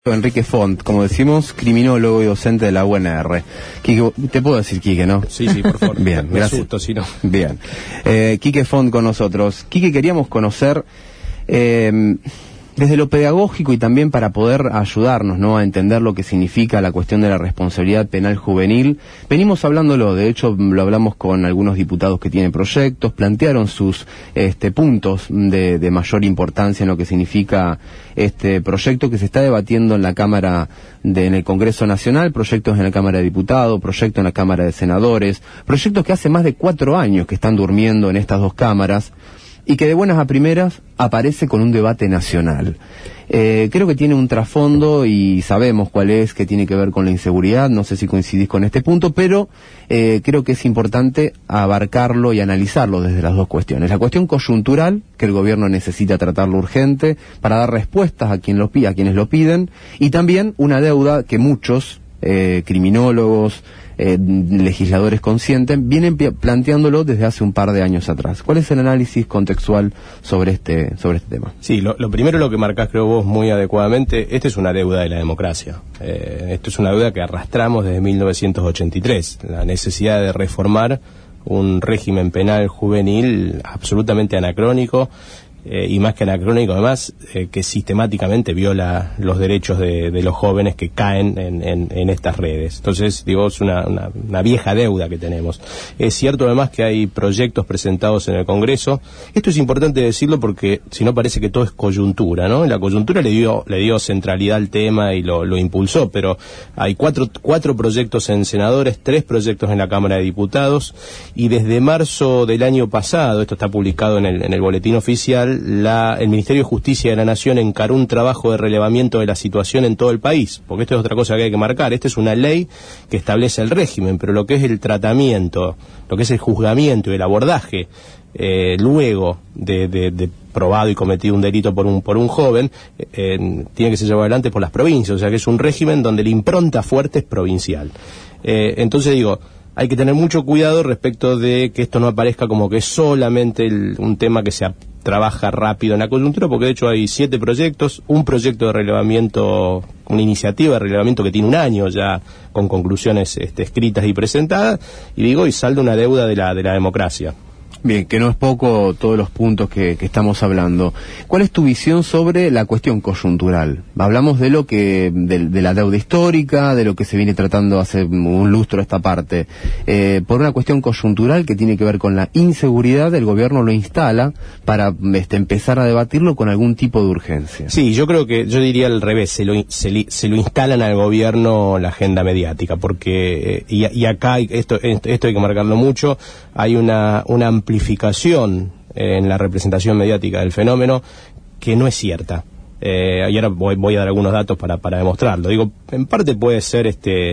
Enrique Font, como decimos, criminólogo y docente de la UNR. Quique, te puedo decir Quique, ¿no? Sí, por favor. Bien, me gracias. asusto, si no. Bien. Quique Font con nosotros. Quique, queríamos conocer, desde lo pedagógico y también para poder ayudarnos, ¿no?, a entender lo que significa la cuestión de la responsabilidad penal juvenil. Venimos hablándolo, de hecho lo hablamos con algunos diputados que tienen proyectos, plantearon sus puntos de mayor importancia en lo que significa este proyecto que se está debatiendo en la Cámara, en el Congreso Nacional, proyectos en la Cámara de Diputados, proyectos en la Cámara de Senadores, proyectos que hace más de 4 años que están durmiendo en estas dos cámaras, y que de buenas a primeras aparece con un debate nacional. Creo que tiene un trasfondo y sabemos cuál es, que tiene que ver con la inseguridad, no sé si coincidís con este punto, pero creo que es importante abarcarlo y analizarlo desde las dos cuestiones. La cuestión coyuntural, que el gobierno necesita tratarlo urgente para dar respuestas a quienes lo piden, y también una deuda que muchos criminólogos, legisladores conscientes vienen planteándolo desde hace un par de años atrás. ¿Cuál es el análisis contextual sobre este tema? Sí, lo primero, lo que marcás, creo vos, muy adecuadamente, esta es una deuda de la democracia. Esto es una deuda que arrastramos desde 1983, la necesidad de reformar un régimen penal juvenil absolutamente anacrónico, y más que anacrónico, además, que sistemáticamente viola los derechos de los jóvenes que caen en estas redes. Entonces, digo, es una vieja deuda que tenemos. Es cierto además que hay proyectos presentados en el Congreso. Esto es importante decirlo porque si no parece que todo es coyuntura, ¿no? La coyuntura le dio centralidad al tema y lo impulsó, pero hay cuatro proyectos en senadores, 3 proyectos en la Cámara de Diputados, y desde marzo del año pasado, esto está publicado en el boletín oficial, el Ministerio de Justicia de la Nación encaró un trabajo de relevamiento de la situación en todo el país, porque esto es otra cosa que hay que marcar. Esta es una ley que establece el régimen, pero lo que es el tratamiento, lo que es el juzgamiento y el abordaje luego de probado y cometido un delito por un joven, tiene que ser llevado adelante por las provincias, o sea que es un régimen donde la impronta fuerte es provincial. Entonces digo, hay que tener mucho cuidado respecto de que esto no aparezca como que es solamente un tema que se trabaja rápido en la coyuntura, porque de hecho hay 7 proyectos, un proyecto de relevamiento, una iniciativa de relevamiento que tiene 1 año ya con conclusiones escritas y presentadas, y salda una deuda de la democracia. Bien, que no es poco todos los puntos que estamos hablando. ¿Cuál es tu visión sobre la cuestión coyuntural? Hablamos de de la deuda histórica, de lo que se viene tratando hace un lustro esta parte. Por una cuestión coyuntural que tiene que ver con la inseguridad, el gobierno lo instala para empezar a debatirlo con algún tipo de urgencia. Sí, yo diría al revés, se lo instalan al gobierno la agenda mediática, porque, y acá esto hay que marcarlo mucho, hay una amplificación en la representación mediática del fenómeno que no es cierta. Y ahora voy a dar algunos datos para demostrarlo. Digo, en parte puede ser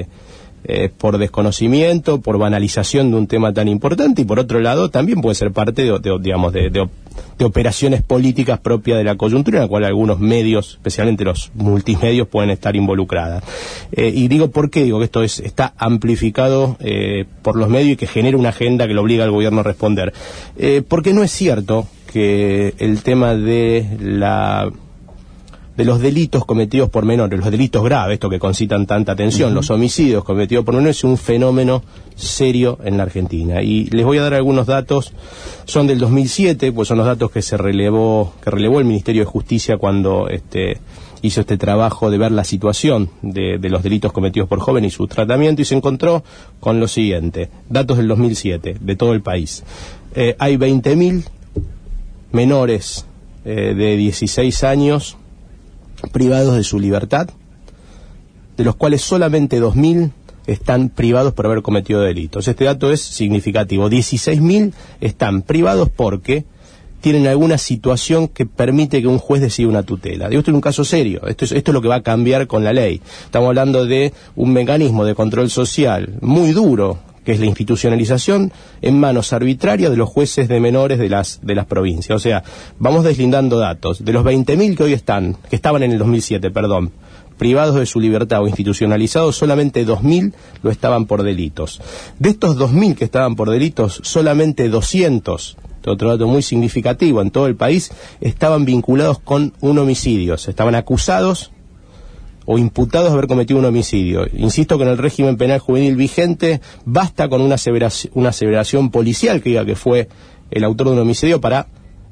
por desconocimiento, por banalización de un tema tan importante, y por otro lado también puede ser parte de operaciones políticas propias de la coyuntura, en la cual algunos medios, especialmente los multimedios, pueden estar involucradas. Y digo, ¿por qué? Digo que esto está amplificado por los medios y que genera una agenda que lo obliga al gobierno a responder. Porque no es cierto que el tema de los delitos cometidos por menores, los delitos graves, esto que concitan tanta atención, los homicidios cometidos por menores, es un fenómeno serio en la Argentina. Y les voy a dar algunos datos, son del 2007, pues son los datos que relevó el Ministerio de Justicia cuando hizo este trabajo de ver la situación de los delitos cometidos por jóvenes y su tratamiento, y se encontró con lo siguiente: datos del 2007, de todo el país. Hay 20.000 menores de 16 años privados de su libertad, de los cuales solamente 2.000 están privados por haber cometido delitos. Este dato es significativo. 16.000 están privados porque tienen alguna situación que permite que un juez decida una tutela. Digo, esto es un caso serio. Esto es lo que va a cambiar con la ley. Estamos hablando de un mecanismo de control social muy duro, que es la institucionalización en manos arbitrarias de los jueces de menores de las provincias. O sea, vamos deslindando datos. De los 20.000 que estaban en el 2007, privados de su libertad o institucionalizados, solamente 2.000 lo estaban por delitos. De estos 2.000 que estaban por delitos, solamente 200, otro dato muy significativo, en todo el país, estaban vinculados con un homicidio. Estaban acusados o imputados de haber cometido un homicidio. Insisto que en el régimen penal juvenil vigente basta con una aseveración policial que diga que fue el autor de un homicidio para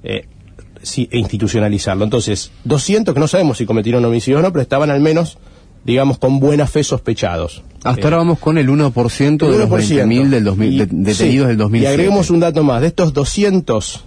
institucionalizarlo. Entonces, 200 que no sabemos si cometieron homicidio o no, pero estaban al menos, digamos, con buena fe sospechados. Hasta ahora vamos con el 1% de los 20.000 detenidos del 2007. Y agreguemos un dato más. De estos 200,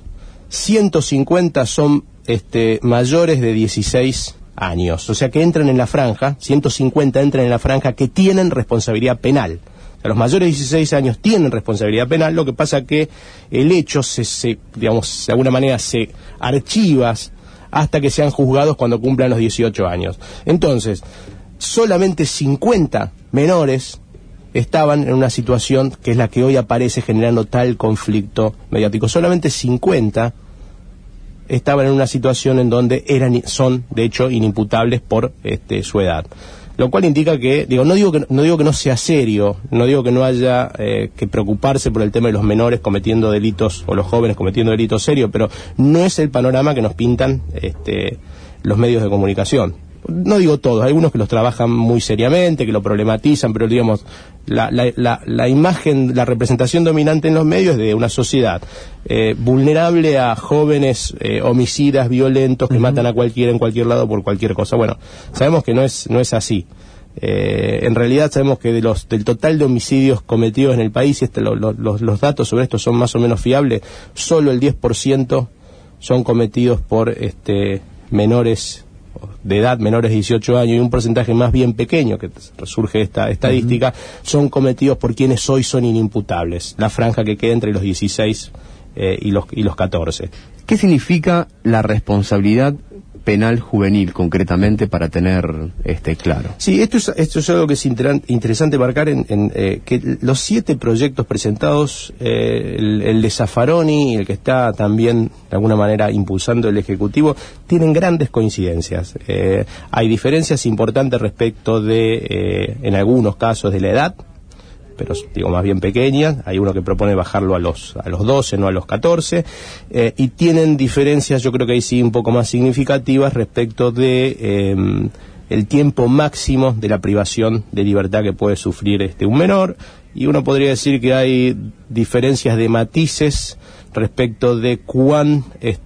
150 son mayores de 16 años. O sea que entran en la franja, 150 entran en la franja que tienen responsabilidad penal. O sea, los mayores de 16 años tienen responsabilidad penal, lo que pasa que el hecho digamos, de alguna manera se archiva hasta que sean juzgados cuando cumplan los 18 años. Entonces, solamente 50 menores estaban en una situación que es la que hoy aparece generando tal conflicto mediático. Solamente 50 estaban en una situación en donde son de hecho inimputables por su edad, lo cual indica que, no digo que no sea serio, no digo que no haya que preocuparse por el tema de los menores cometiendo delitos o los jóvenes cometiendo delitos serios, pero no es el panorama que nos pintan los medios de comunicación. No digo todos, hay algunos que los trabajan muy seriamente, que lo problematizan, pero digamos, la imagen, la representación dominante en los medios es de una sociedad vulnerable a jóvenes homicidas, violentos, que matan a cualquiera en cualquier lado por cualquier cosa. Bueno, sabemos que no es así. En realidad sabemos que del total de homicidios cometidos en el país, los datos sobre esto son más o menos fiables, solo el 10% son cometidos por menores de edad, menores de 18 años, y un porcentaje más bien pequeño, que surge esta estadística, son cometidos por quienes hoy son inimputables, la franja que queda entre los 16 y los 14. ¿Qué significa la responsabilidad penal juvenil, concretamente, para tener claro? Sí, esto es algo que es interesante marcar que los 7 proyectos presentados, el de Zaffaroni y el que está también de alguna manera impulsando el Ejecutivo, tienen grandes coincidencias. Hay diferencias importantes respecto de, en algunos casos, de la edad, pero más bien pequeñas. Hay uno que propone bajarlo a los 12, no a los 14, y tienen diferencias, yo creo que ahí sí un poco más significativas respecto de el tiempo máximo de la privación de libertad que puede sufrir un menor, y uno podría decir que hay diferencias de matices respecto de cuán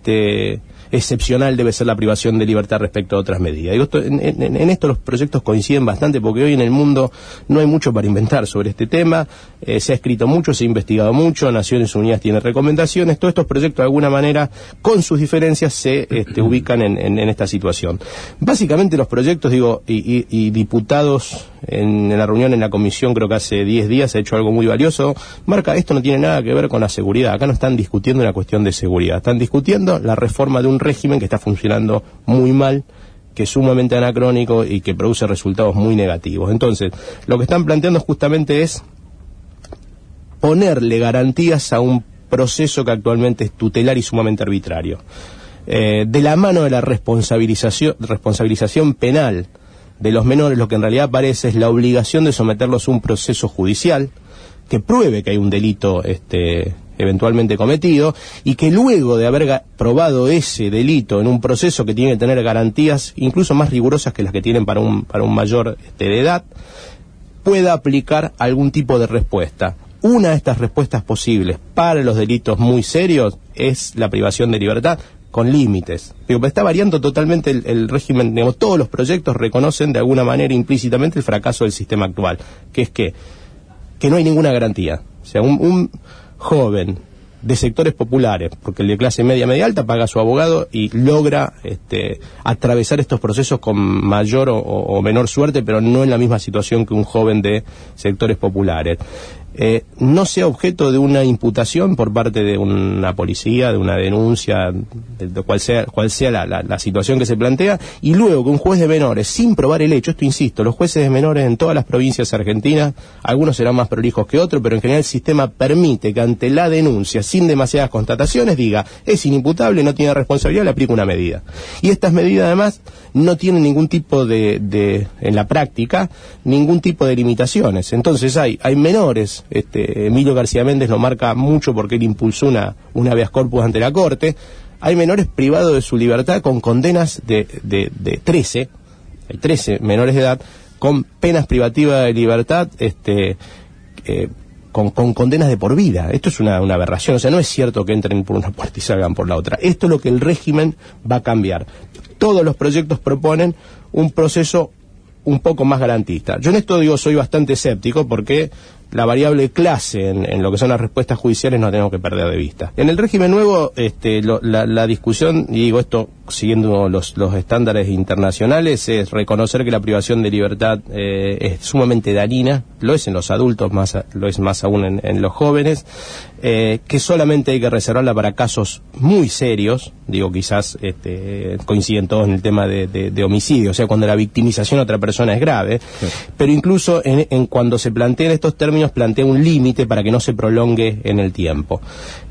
excepcional debe ser la privación de libertad respecto a otras medidas. En esto los proyectos coinciden bastante, porque hoy en el mundo no hay mucho para inventar sobre este tema. Se ha escrito mucho, se ha investigado mucho, Naciones Unidas tiene recomendaciones. Todos estos proyectos, de alguna manera, con sus diferencias, se ubican en esta situación. Básicamente los proyectos, y diputados en la reunión en la comisión, creo que hace 10 días, ha hecho algo muy valioso. Marca, esto no tiene nada que ver con la seguridad. Acá no están discutiendo una cuestión de seguridad, están discutiendo la reforma de un régimen que está funcionando muy mal, que es sumamente anacrónico y que produce resultados muy negativos. Entonces, lo que están planteando justamente es ponerle garantías a un proceso que actualmente es tutelar y sumamente arbitrario. De la mano de la responsabilización penal de los menores, lo que en realidad aparece es la obligación de someterlos a un proceso judicial que pruebe que hay un delito eventualmente cometido, y que luego de haber probado ese delito en un proceso que tiene que tener garantías incluso más rigurosas que las que tienen para un mayor de edad, pueda aplicar algún tipo de respuesta. Una de estas respuestas posibles para los delitos muy serios es la privación de libertad, con límites. Pero está variando totalmente el régimen. Todos los proyectos reconocen de alguna manera implícitamente el fracaso del sistema actual, que es que no hay ninguna garantía. O sea, un joven de sectores populares, porque el de clase media alta paga a su abogado y logra atravesar estos procesos con mayor o menor suerte, pero no en la misma situación que un joven de sectores populares. No sea objeto de una imputación por parte de una policía, de una denuncia, de cual sea la situación que se plantea, y luego que un juez de menores, sin probar el hecho, esto insisto, los jueces de menores en todas las provincias argentinas, algunos serán más prolijos que otros, pero en general el sistema permite que ante la denuncia, sin demasiadas constataciones, diga, es inimputable, no tiene responsabilidad, le aplica una medida. Y estas medidas además no tienen ningún tipo en la práctica, ningún tipo de limitaciones. Entonces hay menores, Emilio García Méndez lo marca mucho porque él impulsó una habeas corpus ante la Corte. Hay menores privados de su libertad con condenas de 13, hay 13 menores de edad con penas privativas de libertad, con condenas de por vida. Esto es una aberración, o sea, no es cierto que entren por una puerta y salgan por la otra. Esto es lo que el régimen va a cambiar. Todos los proyectos proponen un proceso un poco más garantista. Yo en esto digo, soy bastante escéptico porque la variable clase en lo que son las respuestas judiciales no tenemos que perder de vista. En el régimen nuevo, la discusión, y digo esto siguiendo los estándares internacionales, es reconocer que la privación de libertad es sumamente dañina, lo es en los adultos, lo es más aún en los jóvenes, que solamente hay que reservarla para casos muy serios, digo quizás coinciden todos en el tema de homicidio, o sea, cuando la victimización a otra persona es grave, sí. Pero incluso en cuando se plantean estos términos, plantea un límite para que no se prolongue en el tiempo.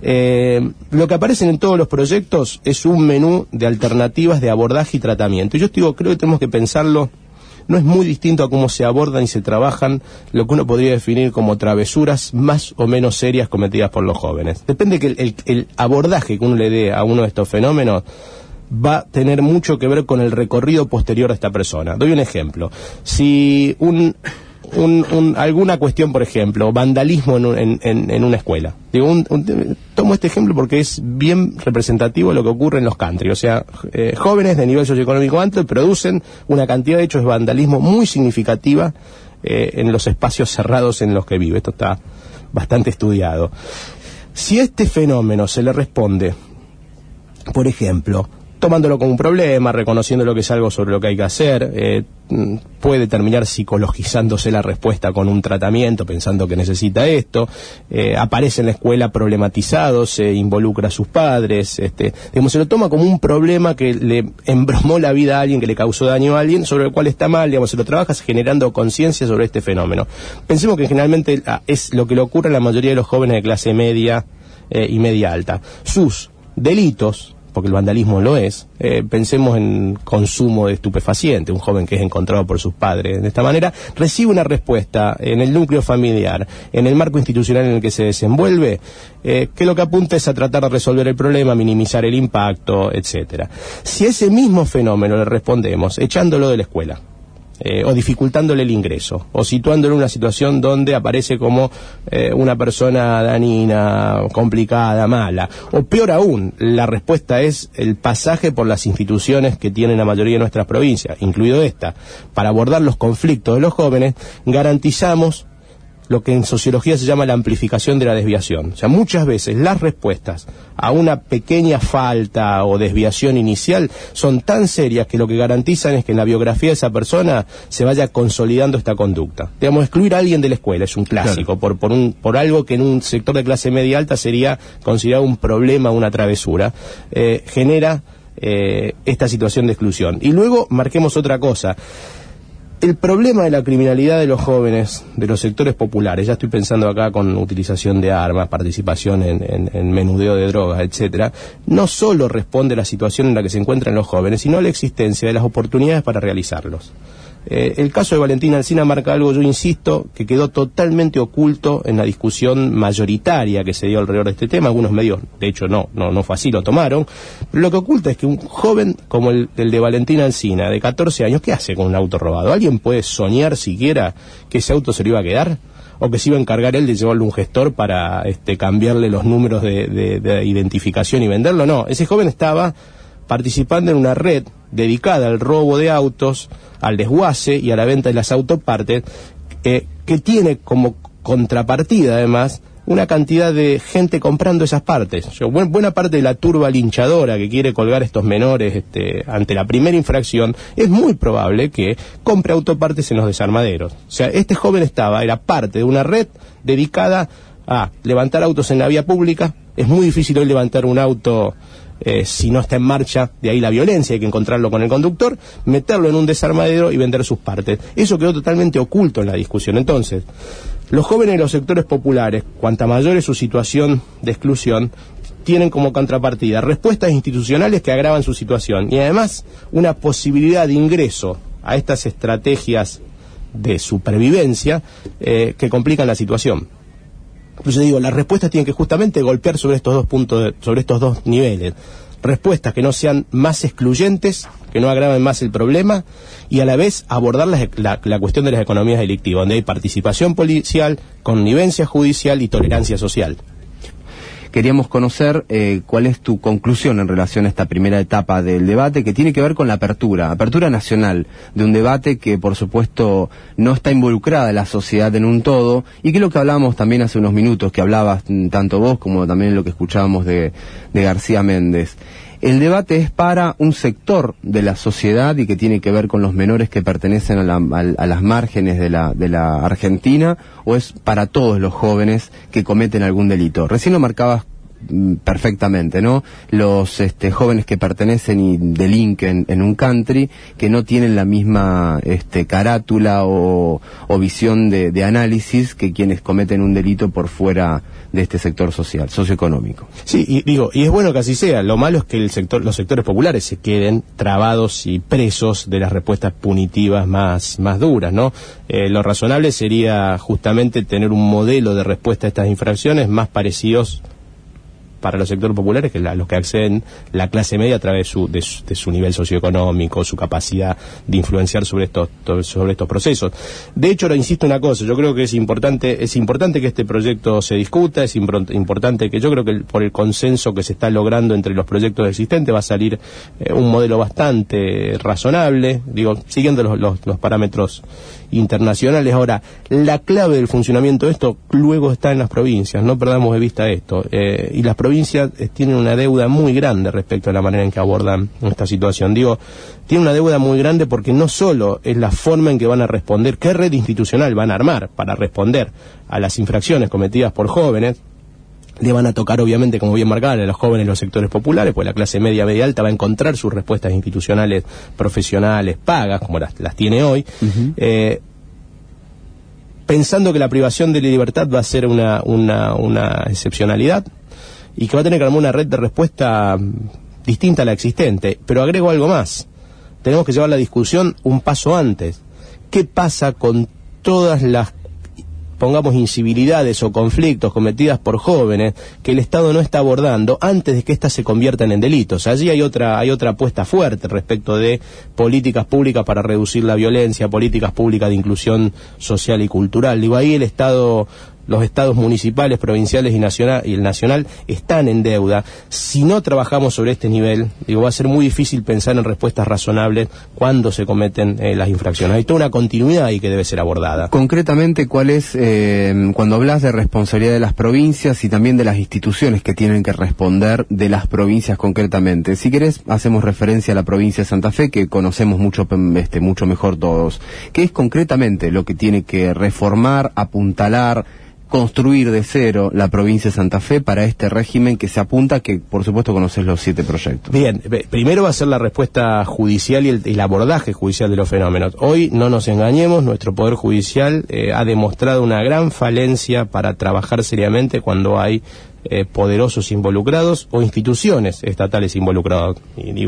Lo que aparece en todos los proyectos es un menú de alternativas de abordaje y tratamiento. Y yo creo que tenemos que pensarlo, no es muy distinto a cómo se abordan y se trabajan lo que uno podría definir como travesuras más o menos serias cometidas por los jóvenes. Depende que el abordaje que uno le dé a uno de estos fenómenos va a tener mucho que ver con el recorrido posterior de esta persona. Doy un ejemplo. Si alguna cuestión, por ejemplo, vandalismo en una escuela. Digo, tomo este ejemplo porque es bien representativo de lo que ocurre en los country. O sea, jóvenes de nivel socioeconómico alto producen una cantidad de hechos de vandalismo muy significativa en los espacios cerrados en los que vive. Esto está bastante estudiado. Si a este fenómeno se le responde, por ejemplo, tomándolo como un problema, reconociendo lo que es algo sobre lo que hay que hacer, puede terminar psicologizándose la respuesta con un tratamiento, pensando que necesita esto, aparece en la escuela problematizado, se involucra a sus padres, digamos, se lo toma como un problema que le embromó la vida a alguien, que le causó daño a alguien, sobre el cual está mal, digamos, se lo trabajas generando conciencia sobre este fenómeno. Pensemos que generalmente es lo que le ocurre a la mayoría de los jóvenes de clase media y media alta. Sus delitos, porque el vandalismo lo es, pensemos en consumo de estupefaciente, un joven que es encontrado por sus padres de esta manera, recibe una respuesta en el núcleo familiar, en el marco institucional en el que se desenvuelve, que lo que apunta es a tratar de resolver el problema, minimizar el impacto, etcétera. Si a ese mismo fenómeno le respondemos echándolo de la escuela, o dificultándole el ingreso, o situándolo en una situación donde aparece como una persona dañina, complicada, mala, o peor aún, la respuesta es el pasaje por las instituciones que tienen la mayoría de nuestras provincias, incluido esta, para abordar los conflictos de los jóvenes, garantizamos lo que en sociología se llama la amplificación de la desviación. O sea, muchas veces las respuestas a una pequeña falta o desviación inicial son tan serias que lo que garantizan es que en la biografía de esa persona se vaya consolidando esta conducta. Digamos, excluir a alguien de la escuela es un clásico, claro, por algo que en un sector de clase media alta sería considerado un problema, una travesura, genera esta situación de exclusión. Y luego marquemos otra cosa. El problema de la criminalidad de los jóvenes, de los sectores populares, ya estoy pensando acá con utilización de armas, participación en menudeo de drogas, etcétera, no solo responde a la situación en la que se encuentran los jóvenes, sino a la existencia de las oportunidades para realizarlos. El caso de Valentina Alsina marca algo, yo insisto, que quedó totalmente oculto en la discusión mayoritaria que se dio alrededor de este tema. Algunos medios, de hecho, no fue así, lo tomaron. Pero lo que oculta es que un joven como el de Valentina Alsina, de 14 años, ¿qué hace con un auto robado? ¿Alguien puede soñar siquiera que ese auto se lo iba a quedar? ¿O que se iba a encargar él de llevarle un gestor para cambiarle los números de identificación y venderlo? No, ese joven estaba participando en una red dedicada al robo de autos, al desguace y a la venta de las autopartes, que tiene como contrapartida, además, una cantidad de gente comprando esas partes. O sea, buena parte de la turba linchadora que quiere colgar a estos menores ante la primera infracción, es muy probable que compre autopartes en los desarmaderos. O sea, este joven era parte de una red dedicada a levantar autos en la vía pública. Es muy difícil hoy levantar un auto si no está en marcha, de ahí la violencia, hay que encontrarlo con el conductor, meterlo en un desarmadero y vender sus partes. Eso quedó totalmente oculto en la discusión. Entonces, los jóvenes de los sectores populares, cuanta mayor es su situación de exclusión, tienen como contrapartida respuestas institucionales que agravan su situación y además una posibilidad de ingreso a estas estrategias de supervivencia que complican la situación. Entonces digo, las respuestas tienen que justamente golpear sobre estos dos puntos, sobre estos dos niveles. Respuestas que no sean más excluyentes que no agraven más el problema, y a la vez abordar la cuestión de las economías delictivas, donde hay participación policial, connivencia judicial y tolerancia social. Queríamos conocer cuál es tu conclusión en relación a esta primera etapa del debate, que tiene que ver con la apertura nacional de un debate que, por supuesto, no está involucrada la sociedad en un todo, y que es lo que hablábamos también hace unos minutos, que hablabas tanto vos como también lo que escuchábamos de García Méndez. El debate es para un sector de la sociedad y que tiene que ver con los menores que pertenecen a las márgenes de la Argentina, o es para todos los jóvenes que cometen algún delito. Recién lo marcabas perfectamente, ¿no? Los jóvenes que pertenecen y delinquen en un country, que no tienen la misma carátula o visión de análisis que quienes cometen un delito por fuera de este sector social, socioeconómico. Sí, y es bueno que así sea. Lo malo es que los sectores populares se queden trabados y presos de las respuestas punitivas más duras, ¿no? Lo razonable sería justamente tener un modelo de respuesta a estas infracciones más parecidos para los sectores populares, que los que acceden la clase media a través de su nivel socioeconómico, su capacidad de influenciar sobre estos procesos. De hecho, ahora insisto una cosa, yo creo que es importante que este proyecto se discuta, es importante que yo creo que por el consenso que se está logrando entre los proyectos existentes va a salir un modelo bastante razonable, siguiendo los parámetros internacionales. Ahora, la clave del funcionamiento de esto luego está en las provincias, no perdamos de vista esto, y las provincias tienen una deuda muy grande respecto a la manera en que abordan esta situación. Tienen una deuda muy grande porque no solo es la forma en que van a responder, qué red institucional van a armar para responder a las infracciones cometidas por jóvenes. Le van a tocar, obviamente, como bien marcaba, a los jóvenes los sectores populares, pues la clase media alta va a encontrar sus respuestas institucionales, profesionales, pagas, como las tiene hoy, pensando que la privación de la libertad va a ser una excepcionalidad y que va a tener que armar una red de respuesta distinta a la existente. Pero agrego algo más, tenemos que llevar la discusión un paso antes. ¿Qué pasa con todas las, pongamos, incivilidades o conflictos cometidas por jóvenes que el Estado no está abordando antes de que éstas se conviertan en delitos? Allí hay otra apuesta fuerte respecto de políticas públicas para reducir la violencia, políticas públicas de inclusión social y cultural. Ahí el Estado, los estados municipales, provinciales y el nacional están en deuda. Si no trabajamos sobre este nivel, va a ser muy difícil pensar en respuestas razonables cuando se cometen las infracciones. Hay toda una continuidad ahí que debe ser abordada. Concretamente, ¿cuál es, cuando hablas de responsabilidad de las provincias y también de las instituciones que tienen que responder de las provincias concretamente? Si querés, hacemos referencia a la provincia de Santa Fe, que conocemos mucho mejor todos. ¿Qué es concretamente lo que tiene que reformar, apuntalar, construir de cero la provincia de Santa Fe para este régimen que se apunta, que por supuesto conoces los 7 proyectos? Bien, primero va a ser la respuesta judicial y el abordaje judicial de los fenómenos. Hoy, no nos engañemos, nuestro Poder Judicial ha demostrado una gran falencia para trabajar seriamente cuando hay poderosos involucrados o instituciones estatales involucradas. Y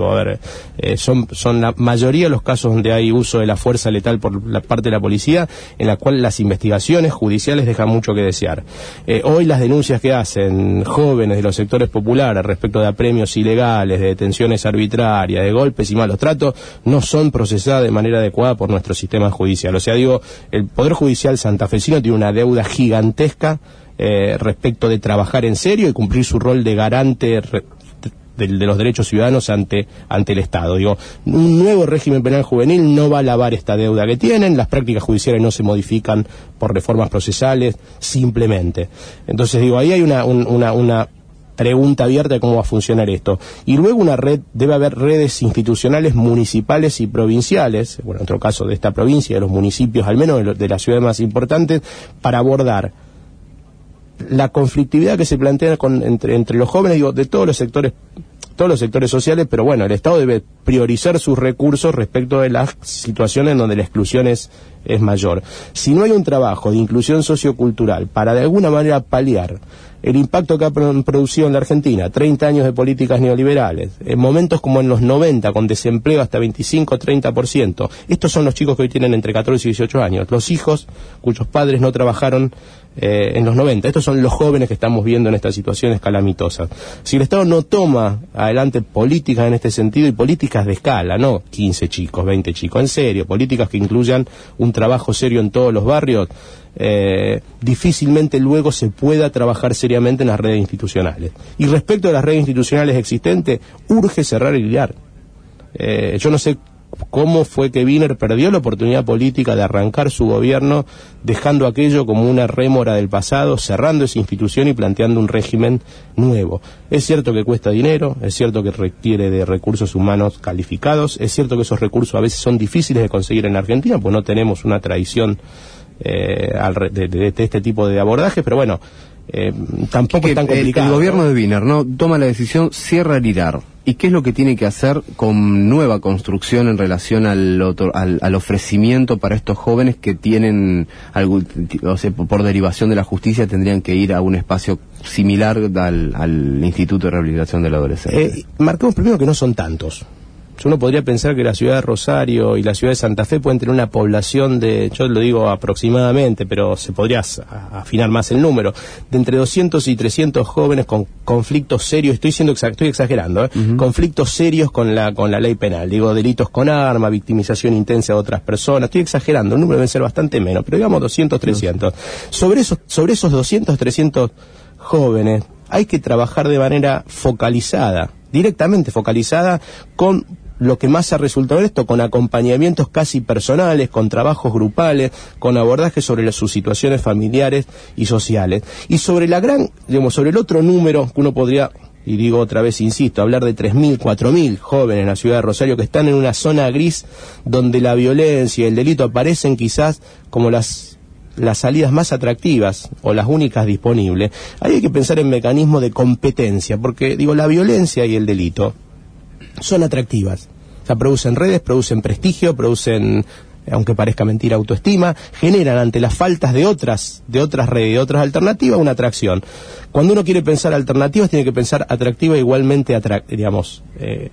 son la mayoría de los casos donde hay uso de la fuerza letal por la parte de la policía, en la cual las investigaciones judiciales dejan mucho que desear. Hoy las denuncias que hacen jóvenes de los sectores populares respecto de apremios ilegales, de detenciones arbitrarias, de golpes y malos tratos, no son procesadas de manera adecuada por nuestro sistema judicial. O sea, el Poder Judicial santafesino tiene una deuda gigantesca respecto de trabajar en serio y cumplir su rol de garante de los derechos ciudadanos ante el Estado. Un nuevo régimen penal juvenil no va a lavar esta deuda que tienen, las prácticas judiciales no se modifican por reformas procesales, simplemente. Entonces, ahí hay una pregunta abierta de cómo va a funcionar esto. Y luego debe haber redes institucionales municipales y provinciales, en nuestro caso de esta provincia, de los municipios, al menos de las ciudades más importantes, para abordar la conflictividad que se plantea entre los jóvenes, de todos los sectores sociales, pero el Estado debe priorizar sus recursos respecto de las situaciones donde la exclusión es es mayor. Si no hay un trabajo de inclusión sociocultural para de alguna manera paliar el impacto que ha producido en la Argentina, 30 años de políticas neoliberales, en momentos como en los 90, con desempleo hasta 25-30%, estos son los chicos que hoy tienen entre 14 y 18 años, los hijos cuyos padres no trabajaron en los 90, estos son los jóvenes que estamos viendo en estas situaciones calamitosas. Si el Estado no toma adelante políticas en este sentido, y políticas de escala, no 15 chicos, 20 chicos, en serio, políticas que incluyan un trabajo serio en todos los barrios, difícilmente luego se pueda trabajar seriamente en las redes institucionales. Y respecto a las redes institucionales existentes, urge cerrar el hilar. Yo no sé cómo fue que Wiener perdió la oportunidad política de arrancar su gobierno dejando aquello como una rémora del pasado, cerrando esa institución y planteando un régimen nuevo. Es cierto que cuesta dinero, es cierto que requiere de recursos humanos calificados, es cierto que esos recursos a veces son difíciles de conseguir en Argentina, pues no tenemos una tradición de este tipo de abordajes, pero bueno, tampoco es tan complicado. El gobierno de Wiener no toma la decisión, cierra el hilar. ¿Y qué es lo que tiene que hacer con nueva construcción en relación al ofrecimiento para estos jóvenes que tienen, o sea, por derivación de la justicia, tendrían que ir a un espacio similar al Instituto de Rehabilitación del Adolescente? Marcamos primero que no son tantos. Uno podría pensar que la ciudad de Rosario y la ciudad de Santa Fe pueden tener una población de, yo lo digo aproximadamente, pero se podría afinar más el número, de entre 200 y 300 jóvenes con conflictos serios, estoy exagerando, conflictos serios con la ley penal, digo delitos con arma, victimización intensa de otras personas, estoy exagerando, el número debe ser bastante menos, pero digamos 200, 300. Sobre esos 200, 300 jóvenes hay que trabajar de manera focalizada, directamente focalizada, con lo que más ha resultado esto, con acompañamientos casi personales, con trabajos grupales, con abordajes sobre sus situaciones familiares y sociales. Y sobre sobre el otro número que uno podría, y digo otra vez, insisto, hablar de 3.000, 4.000 jóvenes en la ciudad de Rosario que están en una zona gris donde la violencia y el delito aparecen quizás como las salidas más atractivas o las únicas disponibles. Ahí hay que pensar en mecanismos de competencia, porque digo, la violencia y el delito son atractivas. O sea, producen redes, producen prestigio, producen, aunque parezca mentira, autoestima, generan ante las faltas de otras redes, de otras alternativas, una atracción. Cuando uno quiere pensar alternativas, tiene que pensar alternativas igualmente atractivas,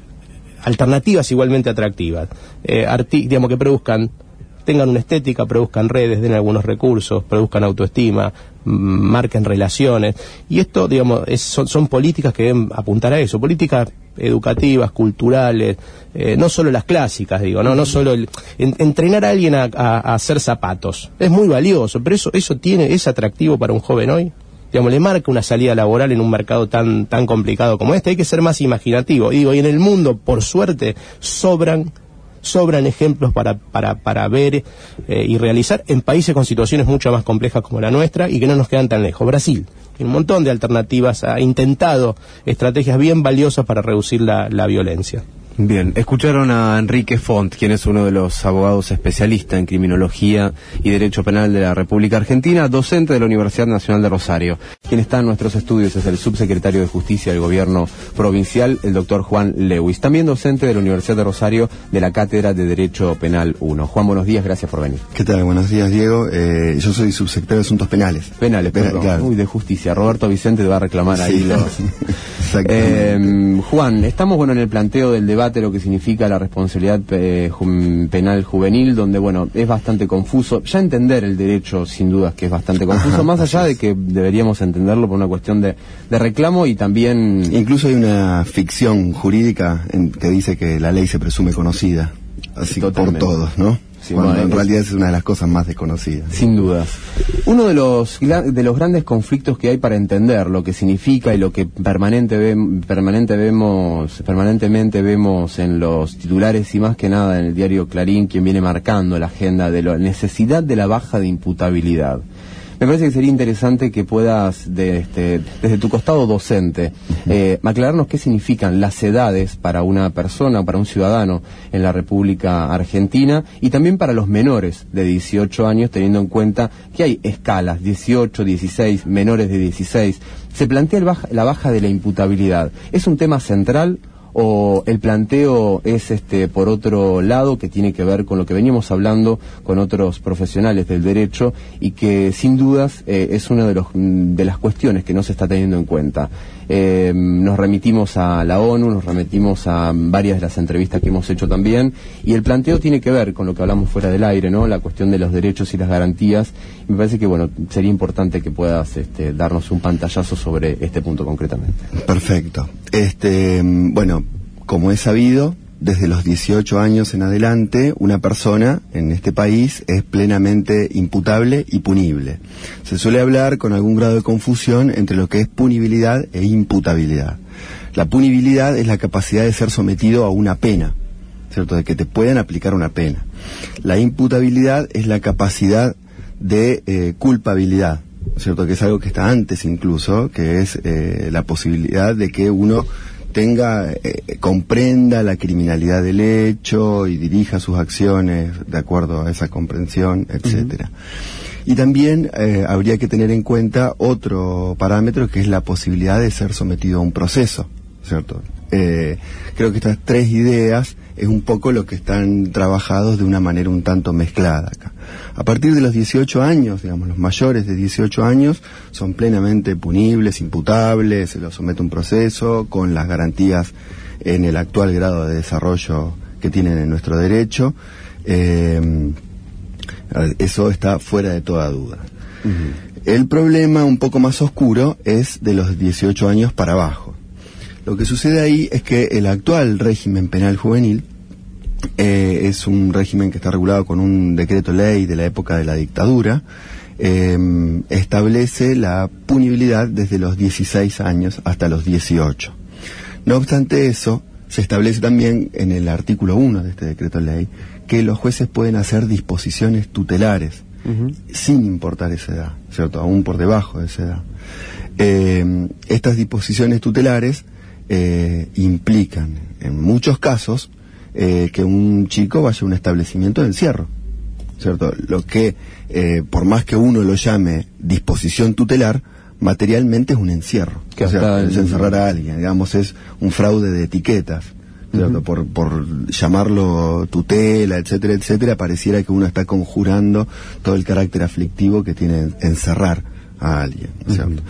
que produzcan, tengan una estética, produzcan redes, den algunos recursos, produzcan autoestima, marquen relaciones. Y esto, digamos, son políticas que deben apuntar a eso, políticas educativas, culturales, no solo las clásicas, digo, no solo entrenar a alguien a hacer zapatos. Es muy valioso, pero eso es atractivo para un joven hoy. Digamos, le marca una salida laboral en un mercado tan complicado como este. Hay que ser más imaginativo. Y en el mundo, por suerte, sobran ejemplos para ver y realizar en países con situaciones mucho más complejas como la nuestra y que no nos quedan tan lejos. Brasil, un montón de alternativas, ha intentado estrategias bien valiosas para reducir la violencia. Bien, escucharon a Enrique Font, quien es uno de los abogados especialistas en criminología y derecho penal de la República Argentina, docente de la Universidad Nacional de Rosario. Quien está en nuestros estudios es el subsecretario de Justicia del Gobierno Provincial, el doctor Juan Lewis, también docente de la Universidad de Rosario de la Cátedra de Derecho Penal 1. Juan, buenos días, gracias por venir. ¿Qué tal? Buenos días, Diego. Yo soy subsecretario de Asuntos Penales. Perdón. Claro. Uy, de Justicia. Roberto Vicente te va a reclamar ahí los... Juan, estamos en el planteo del debate lo que significa la responsabilidad penal juvenil, donde es bastante confuso. Ya entender el derecho sin dudas que es bastante confuso, más allá de que deberíamos entenderlo por una cuestión de reclamo y también... Incluso hay una ficción jurídica que dice que la ley se presume conocida, así totalmente. Por todos, ¿no? Sí, cuando en realidad es una de las cosas más desconocidas. Sin dudas. Uno de los grandes conflictos que hay para entender lo que significa y lo que permanentemente vemos en los titulares y más que nada en el diario Clarín, quien viene marcando la agenda de la necesidad de la baja de imputabilidad. Me parece que sería interesante que puedas, desde tu costado docente, aclararnos qué significan las edades para una persona, para un ciudadano en la República Argentina y también para los menores de 18 años, teniendo en cuenta que hay escalas, 18, 16, menores de 16. Se plantea la baja de la imputabilidad. ¿Es un tema central o el planteo es por otro lado, que tiene que ver con lo que veníamos hablando con otros profesionales del derecho y que sin dudas es una de las cuestiones que no se está teniendo en cuenta. Nos remitimos a la ONU, nos remitimos a varias de las entrevistas que hemos hecho también, y el planteo tiene que ver con lo que hablamos fuera del aire, ¿no? La cuestión de los derechos y las garantías. Me parece que, bueno, sería importante que puedas darnos un pantallazo sobre este punto concretamente. Perfecto. Bueno, como es sabido, desde los 18 años en adelante, una persona en este país es plenamente imputable y punible. Se suele hablar con algún grado de confusión entre lo que es punibilidad e imputabilidad. La punibilidad es la capacidad de ser sometido a una pena, ¿cierto? De que te puedan aplicar una pena. La imputabilidad es la capacidad de culpabilidad, ¿cierto? Que es algo que está antes incluso, que es la posibilidad de que uno comprenda la criminalidad del hecho y dirija sus acciones de acuerdo a esa comprensión, etcétera. Y también habría que tener en cuenta otro parámetro, que es la posibilidad de ser sometido a un proceso, ¿cierto? Creo que estas tres ideas es un poco lo que están trabajados de una manera un tanto mezclada acá. A partir de los 18 años, digamos, los mayores de 18 años son plenamente punibles, imputables, se los somete a un proceso con las garantías en el actual grado de desarrollo que tienen en nuestro derecho. Eso está fuera de toda duda. El problema un poco más oscuro es de los 18 años para abajo. Lo que sucede ahí es que el actual régimen penal juvenil es un régimen que está regulado con un decreto ley de la época de la dictadura. Establece la punibilidad desde los 16 años hasta los 18. No obstante eso, se establece también en el artículo 1 de este decreto ley que los jueces pueden hacer disposiciones tutelares sin importar esa edad, ¿cierto? Aún por debajo de esa edad. Estas disposiciones tutelares implican en muchos casos que un chico vaya a un establecimiento de encierro, ¿cierto? Lo que, por más que uno lo llame disposición tutelar, materialmente es un encierro. O sea, es encerrar a alguien, digamos, es un fraude de etiquetas, ¿cierto? Por llamarlo tutela, etcétera, etcétera, pareciera que uno está conjurando todo el carácter aflictivo que tiene encerrar a alguien, ¿cierto?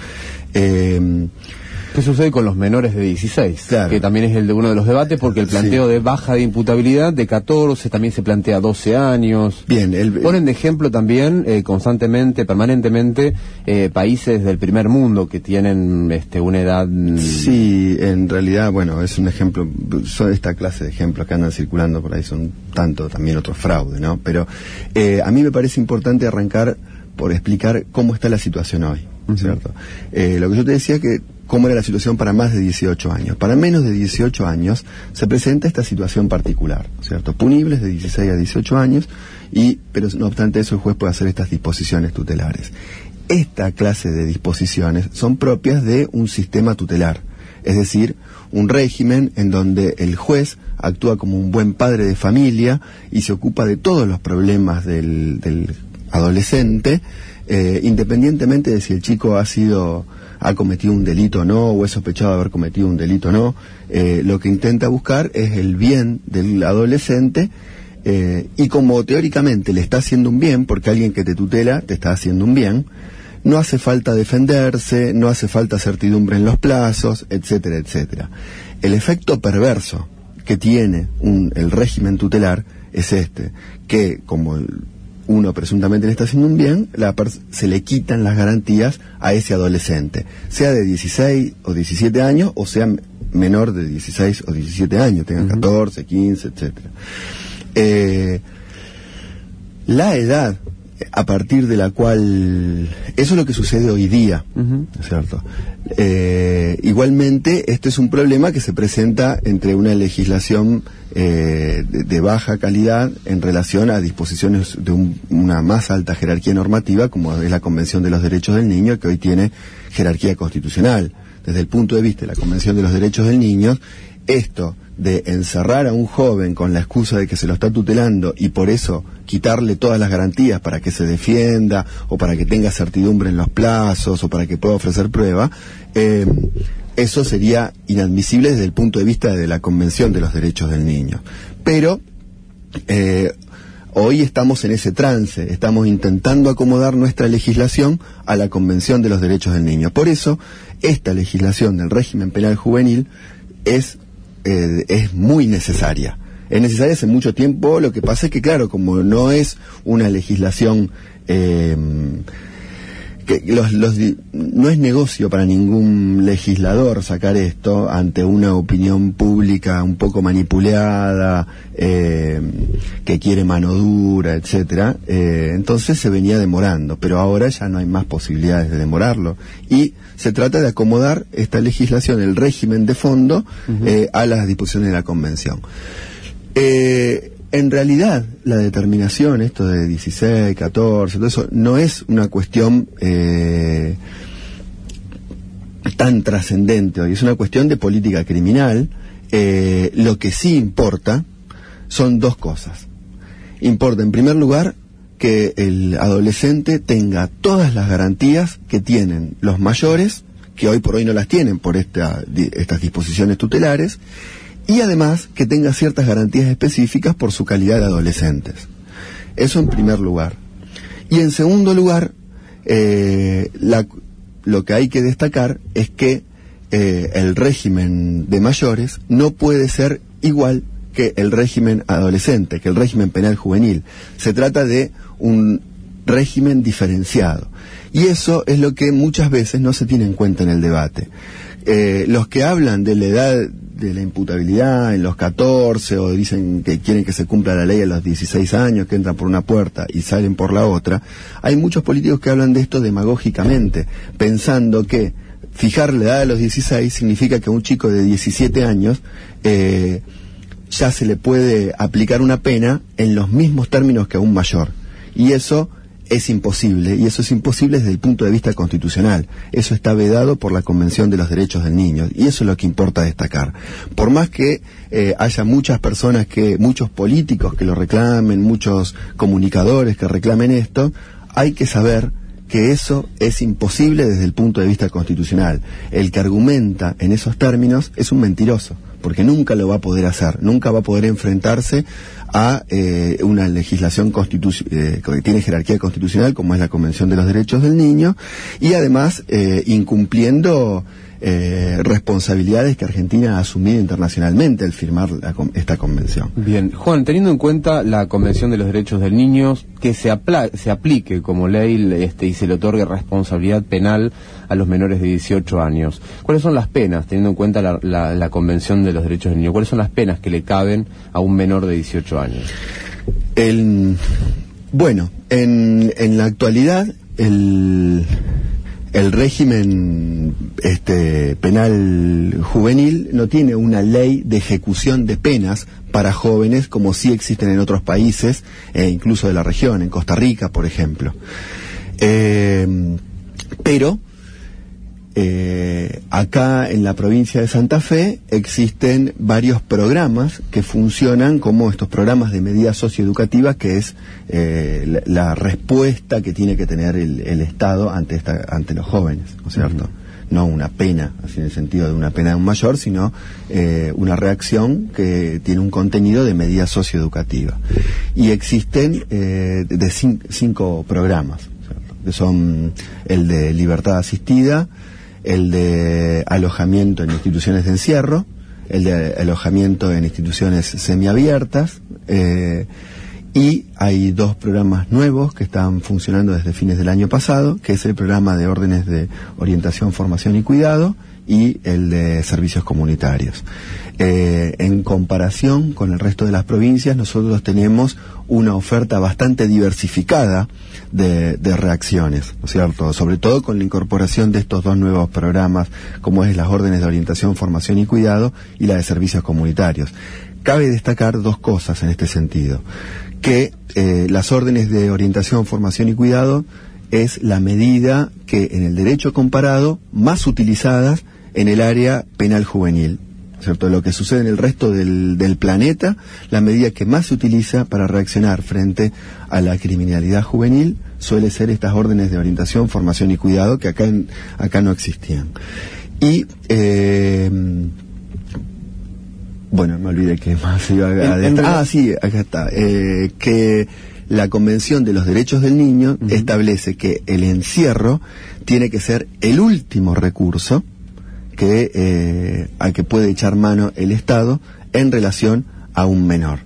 ¿Qué sucede con los menores de 16? Claro. Que también es uno de los debates, porque el planteo de baja de imputabilidad de 14 también se plantea 12 años. Bien, ponen de ejemplo también constantemente, permanentemente, países del primer mundo que tienen una edad... Sí, en realidad, bueno, es un ejemplo, son esta clase de ejemplos que andan circulando por ahí, son tanto también otro fraude, ¿no? Pero a mí me parece importante arrancar por explicar cómo está la situación hoy, ¿cierto? Lo que yo te decía es que cómo era la situación para más de 18 años. Para menos de 18 años se presenta esta situación particular, ¿cierto? Punibles de 16 a 18 años, pero no obstante eso el juez puede hacer estas disposiciones tutelares. Esta clase de disposiciones son propias de un sistema tutelar, es decir, un régimen en donde el juez actúa como un buen padre de familia y se ocupa de todos los problemas del adolescente, independientemente de si el chico ha cometido un delito o no, o es sospechado de haber cometido un delito o no. Lo que intenta buscar es el bien del adolescente, y como teóricamente le está haciendo un bien, porque alguien que te tutela te está haciendo un bien, no hace falta defenderse, no hace falta certidumbre en los plazos, etcétera, etcétera. El efecto perverso que tiene el régimen tutelar es que como uno presuntamente le está haciendo un bien, se le quitan las garantías a ese adolescente, sea de 16 o 17 años, o sea menor de 16 o 17 años, tenga 14, 15, etcétera. La edad a partir de la cual... Eso es lo que sucede hoy día, ¿cierto? Igualmente, este es un problema que se presenta entre una legislación de baja calidad en relación a disposiciones de una más alta jerarquía normativa, como es la Convención de los Derechos del Niño, que hoy tiene jerarquía constitucional. Desde el punto de vista de la Convención de los Derechos del Niño, esto de encerrar a un joven con la excusa de que se lo está tutelando y por eso quitarle todas las garantías para que se defienda o para que tenga certidumbre en los plazos o para que pueda ofrecer prueba, eso sería inadmisible desde el punto de vista de la Convención de los Derechos del Niño. Pero hoy estamos en ese trance, estamos intentando acomodar nuestra legislación a la Convención de los Derechos del Niño. Por eso, esta legislación del régimen penal juvenil es muy necesaria. Es necesaria hace mucho tiempo, lo que pasa es que, claro, como no es una legislación no es negocio para ningún legislador sacar esto ante una opinión pública un poco manipulada, que quiere mano dura, etcétera. Entonces se venía demorando, pero ahora ya no hay más posibilidades de demorarlo. Y se trata de acomodar esta legislación, el régimen de fondo, a las disposiciones de la Convención. En realidad, la determinación, esto de 16, 14, todo eso, no es una cuestión tan trascendente hoy, es una cuestión de política criminal. Lo que sí importa son dos cosas. Importa, en primer lugar, que el adolescente tenga todas las garantías que tienen los mayores, que hoy por hoy no las tienen por estas disposiciones tutelares, y además que tenga ciertas garantías específicas por su calidad de adolescentes. Eso en primer lugar. Y en segundo lugar, lo que hay que destacar es que el régimen de mayores no puede ser igual que el régimen adolescente, que el régimen penal juvenil. Se trata de un régimen diferenciado. Y eso es lo que muchas veces no se tiene en cuenta en el debate. Los que hablan de la edad de la imputabilidad en los 14 o dicen que quieren que se cumpla la ley a los 16 años, que entran por una puerta y salen por la otra, hay muchos políticos que hablan de esto demagógicamente, pensando que fijar la edad a los 16 significa que a un chico de 17 años ya se le puede aplicar una pena en los mismos términos que a un mayor. Y eso es imposible, y eso es imposible desde el punto de vista constitucional. Eso está vedado por la Convención de los Derechos del Niño, y eso es lo que importa destacar. Por más que haya muchas personas, muchos políticos que lo reclamen, muchos comunicadores que reclamen esto, hay que saber que eso es imposible desde el punto de vista constitucional. El que argumenta en esos términos es un mentiroso, porque nunca lo va a poder hacer, nunca va a poder enfrentarse a una legislación que tiene jerarquía constitucional, como es la Convención de los Derechos del Niño, y además incumpliendo responsabilidades que Argentina ha asumido internacionalmente al firmar esta convención. Bien, Juan, teniendo en cuenta la Convención de los Derechos del Niño, que se aplique como ley y se le otorgue responsabilidad penal a los menores de 18 años. ¿Cuáles son las penas, teniendo en cuenta la Convención de los Derechos del Niño? ¿Cuáles son las penas que le caben a un menor de 18 años? Bueno, en la actualidad, el régimen penal juvenil no tiene una ley de ejecución de penas para jóvenes como sí existen en otros países, incluso de la región, en Costa Rica, por ejemplo. Pero acá en la provincia de Santa Fe existen varios programas que funcionan como estos programas de medida socioeducativa, que es la respuesta que tiene que tener el Estado ante los jóvenes, ¿no es cierto? No una pena, así en el sentido de una pena de un mayor, sino una reacción que tiene un contenido de medida socioeducativa. Y existen de cinco programas, ¿cierto? Que son el de libertad asistida, el de alojamiento en instituciones de encierro, el de alojamiento en instituciones semiabiertas, y hay dos programas nuevos que están funcionando desde fines del año pasado, que es el programa de órdenes de orientación, formación y cuidado, y el de servicios comunitarios. En comparación con el resto de las provincias, nosotros tenemos una oferta bastante diversificada de reacciones, ¿no es cierto? Sobre todo con la incorporación de estos dos nuevos programas, como es las órdenes de orientación, formación y cuidado, y la de servicios comunitarios. Cabe destacar dos cosas en este sentido: que las órdenes de orientación, formación y cuidado es la medida que en el derecho comparado más utilizadas en el área penal juvenil, ¿cierto? Lo que sucede en el resto del planeta, la medida que más se utiliza para reaccionar frente a la criminalidad juvenil suele ser estas órdenes de orientación, formación y cuidado, que acá no existían. Y bueno, me olvidé que más iba a sí, acá está. Que la Convención de los Derechos del Niño establece que el encierro tiene que ser el último recurso al que puede echar mano el Estado en relación a un menor.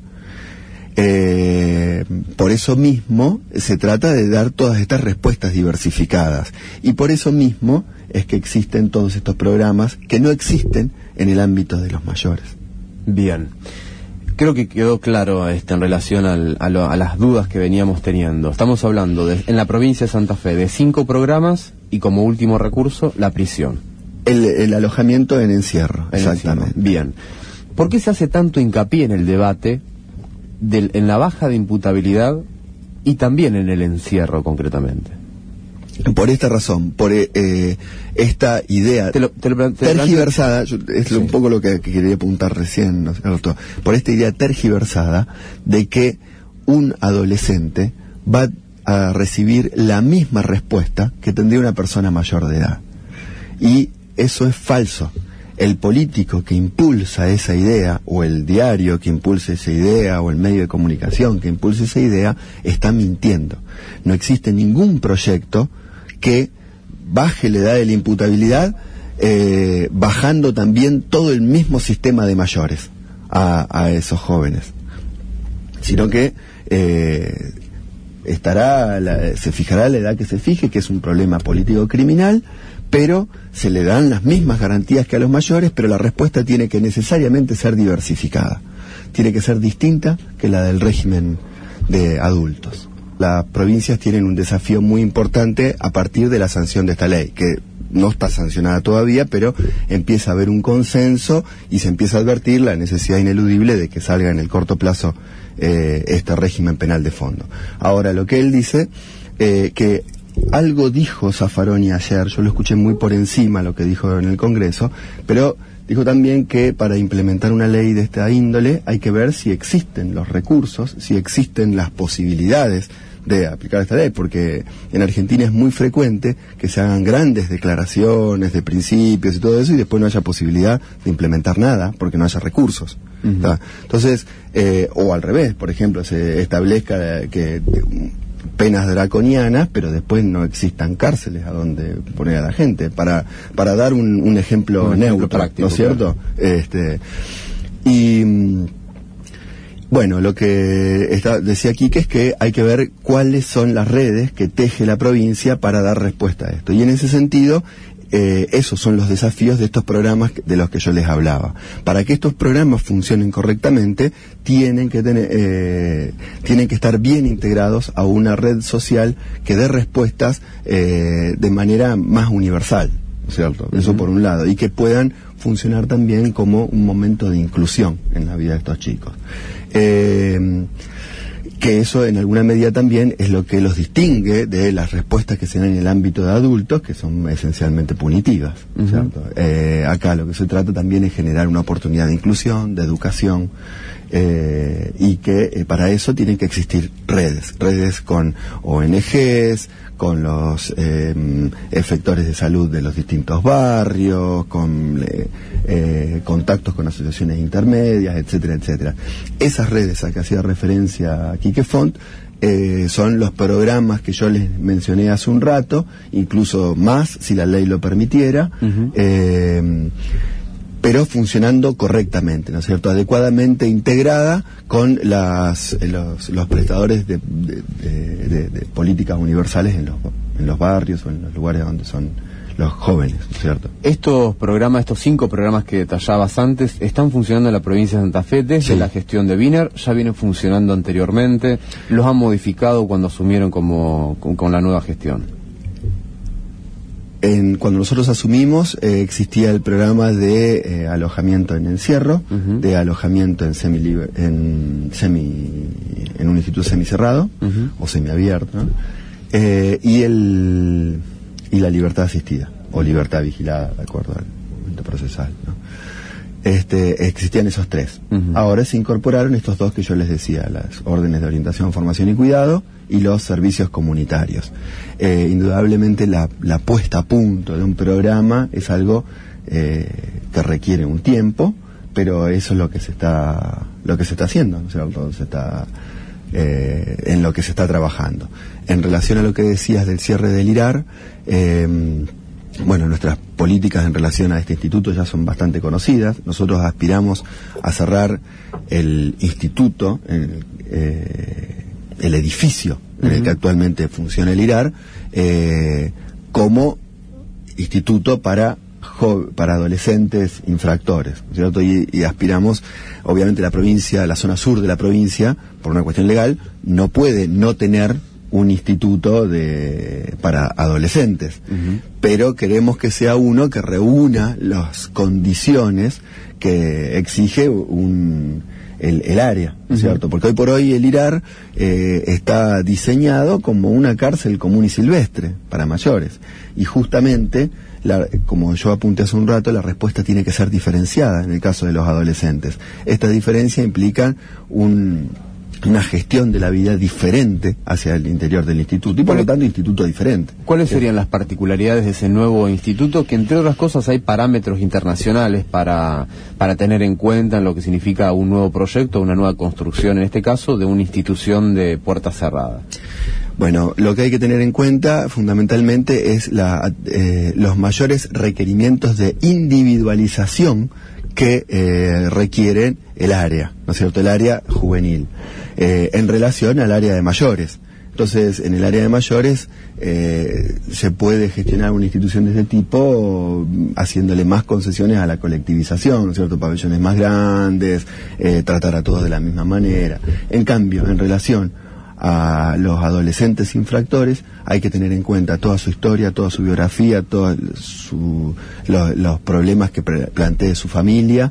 Por eso mismo se trata de dar todas estas respuestas diversificadas, y por eso mismo es que existen todos estos programas que no existen en el ámbito de los mayores. Bien, creo que quedó claro en relación a las dudas que veníamos teniendo. Estamos hablando en la provincia de Santa Fe de 5 programas y como último recurso la prisión. El alojamiento en encierro, exactamente. Bien, ¿por qué se hace tanto hincapié en el debate en la baja de imputabilidad y también en el encierro concretamente? Por esta razón, por esta idea tergiversada, es un poco lo que quería apuntar recién, ¿no es cierto? Por esta idea tergiversada de que un adolescente va a recibir la misma respuesta que tendría una persona mayor de edad. Y eso es falso. El político que impulsa esa idea, o el diario que impulsa esa idea, o el medio de comunicación que impulsa esa idea, está mintiendo. No existe ningún proyecto que baje la edad de la imputabilidad, bajando también todo el mismo sistema de mayores a esos jóvenes, sino que se fijará la edad que se fije, que es un problema político criminal, pero se le dan las mismas garantías que a los mayores, pero la respuesta tiene que necesariamente ser diversificada, tiene que ser distinta que la del régimen de adultos. Las provincias tienen un desafío muy importante a partir de la sanción de esta ley, que no está sancionada todavía, pero empieza a haber un consenso y se empieza a advertir la necesidad ineludible de que salga en el corto plazo este régimen penal de fondo. Ahora, lo que él dice, que algo dijo Zaffaroni ayer, yo lo escuché muy por encima lo que dijo en el Congreso, pero dijo también que para implementar una ley de esta índole hay que ver si existen los recursos, si existen las posibilidades de aplicar esta ley, porque en Argentina es muy frecuente que se hagan grandes declaraciones de principios y todo eso y después no haya posibilidad de implementar nada porque no haya recursos. Entonces, o al revés, por ejemplo, se establezca que penas draconianas, pero después no existan cárceles a donde poner a la gente, para dar un ejemplo neutro, práctico, ¿no es cierto? Claro. Bueno, lo que decía Quique es que hay que ver cuáles son las redes que teje la provincia para dar respuesta a esto. Y en ese sentido, esos son los desafíos de estos programas de los que yo les hablaba. Para que estos programas funcionen correctamente, tienen que estar bien integrados a una red social que dé respuestas de manera más universal, ¿cierto? Eso por un lado, y que puedan funcionar también como un momento de inclusión en la vida de estos chicos. Que eso en alguna medida también es lo que los distingue de las respuestas que se dan en el ámbito de adultos, que son esencialmente punitivas, ¿cierto? Acá lo que se trata también es generar una oportunidad de inclusión, de educación, y que para eso tienen que existir redes con ONGs, con los efectores de salud de los distintos barrios, con contactos con asociaciones intermedias, etcétera, etcétera. Esas redes a que hacía referencia Quique Font son los programas que yo les mencioné hace un rato, incluso más si la ley lo permitiera, pero funcionando correctamente, ¿no es cierto? Adecuadamente integrada con los prestadores de políticas universales en los barrios o en los lugares donde son los jóvenes, ¿no es cierto? Estos 5 programas que detallabas antes, ¿están funcionando en la provincia de Santa Fe desde la gestión de Wiener? ¿Ya vienen funcionando anteriormente? ¿Los han modificado cuando asumieron con la nueva gestión? Cuando nosotros asumimos, existía el programa de alojamiento en encierro, de alojamiento en un instituto semicerrado o semiabierto, ¿no? Y la libertad asistida o libertad vigilada, de acuerdo al momento procesal, ¿no? Existían esos 3. Ahora se incorporaron estos 2 que yo les decía, las órdenes de orientación, formación y cuidado y los servicios comunitarios. Indudablemente la puesta a punto de un programa es algo que requiere un tiempo, pero eso es lo que se está haciendo, ¿no es cierto? En lo que se está trabajando. En relación a lo que decías del cierre del IRAR, bueno, nuestras políticas en relación a este instituto ya son bastante conocidas. Nosotros aspiramos a cerrar el instituto, el edificio en el que actualmente funciona el IRAR, como instituto para adolescentes infractores, ¿cierto? Y aspiramos, obviamente la zona sur de la provincia, por una cuestión legal, no puede no tener un instituto para adolescentes, pero queremos que sea uno que reúna las condiciones que exige el área, ¿no es cierto? Porque hoy por hoy el IRAR está diseñado como una cárcel común y silvestre para mayores, y justamente como yo apunté hace un rato, la respuesta tiene que ser diferenciada en el caso de los adolescentes. Esta diferencia implica una gestión de la vida diferente hacia el interior del instituto, y por lo tanto instituto diferente. ¿Cuáles serían las particularidades de ese nuevo instituto? Que entre otras cosas hay parámetros internacionales para tener en cuenta en lo que significa un nuevo proyecto, una nueva construcción, en este caso, de una institución de puertas cerradas. Bueno, lo que hay que tener en cuenta fundamentalmente es los mayores requerimientos de individualización que requieren el área, ¿no es cierto?, el área juvenil, en relación al área de mayores. Entonces, en el área de mayores se puede gestionar una institución de este tipo haciéndole más concesiones a la colectivización, ¿no es cierto?, pabellones más grandes, tratar a todos de la misma manera. En cambio, en relación a los adolescentes infractores, hay que tener en cuenta toda su historia, toda su biografía, todos los problemas que plantee su familia,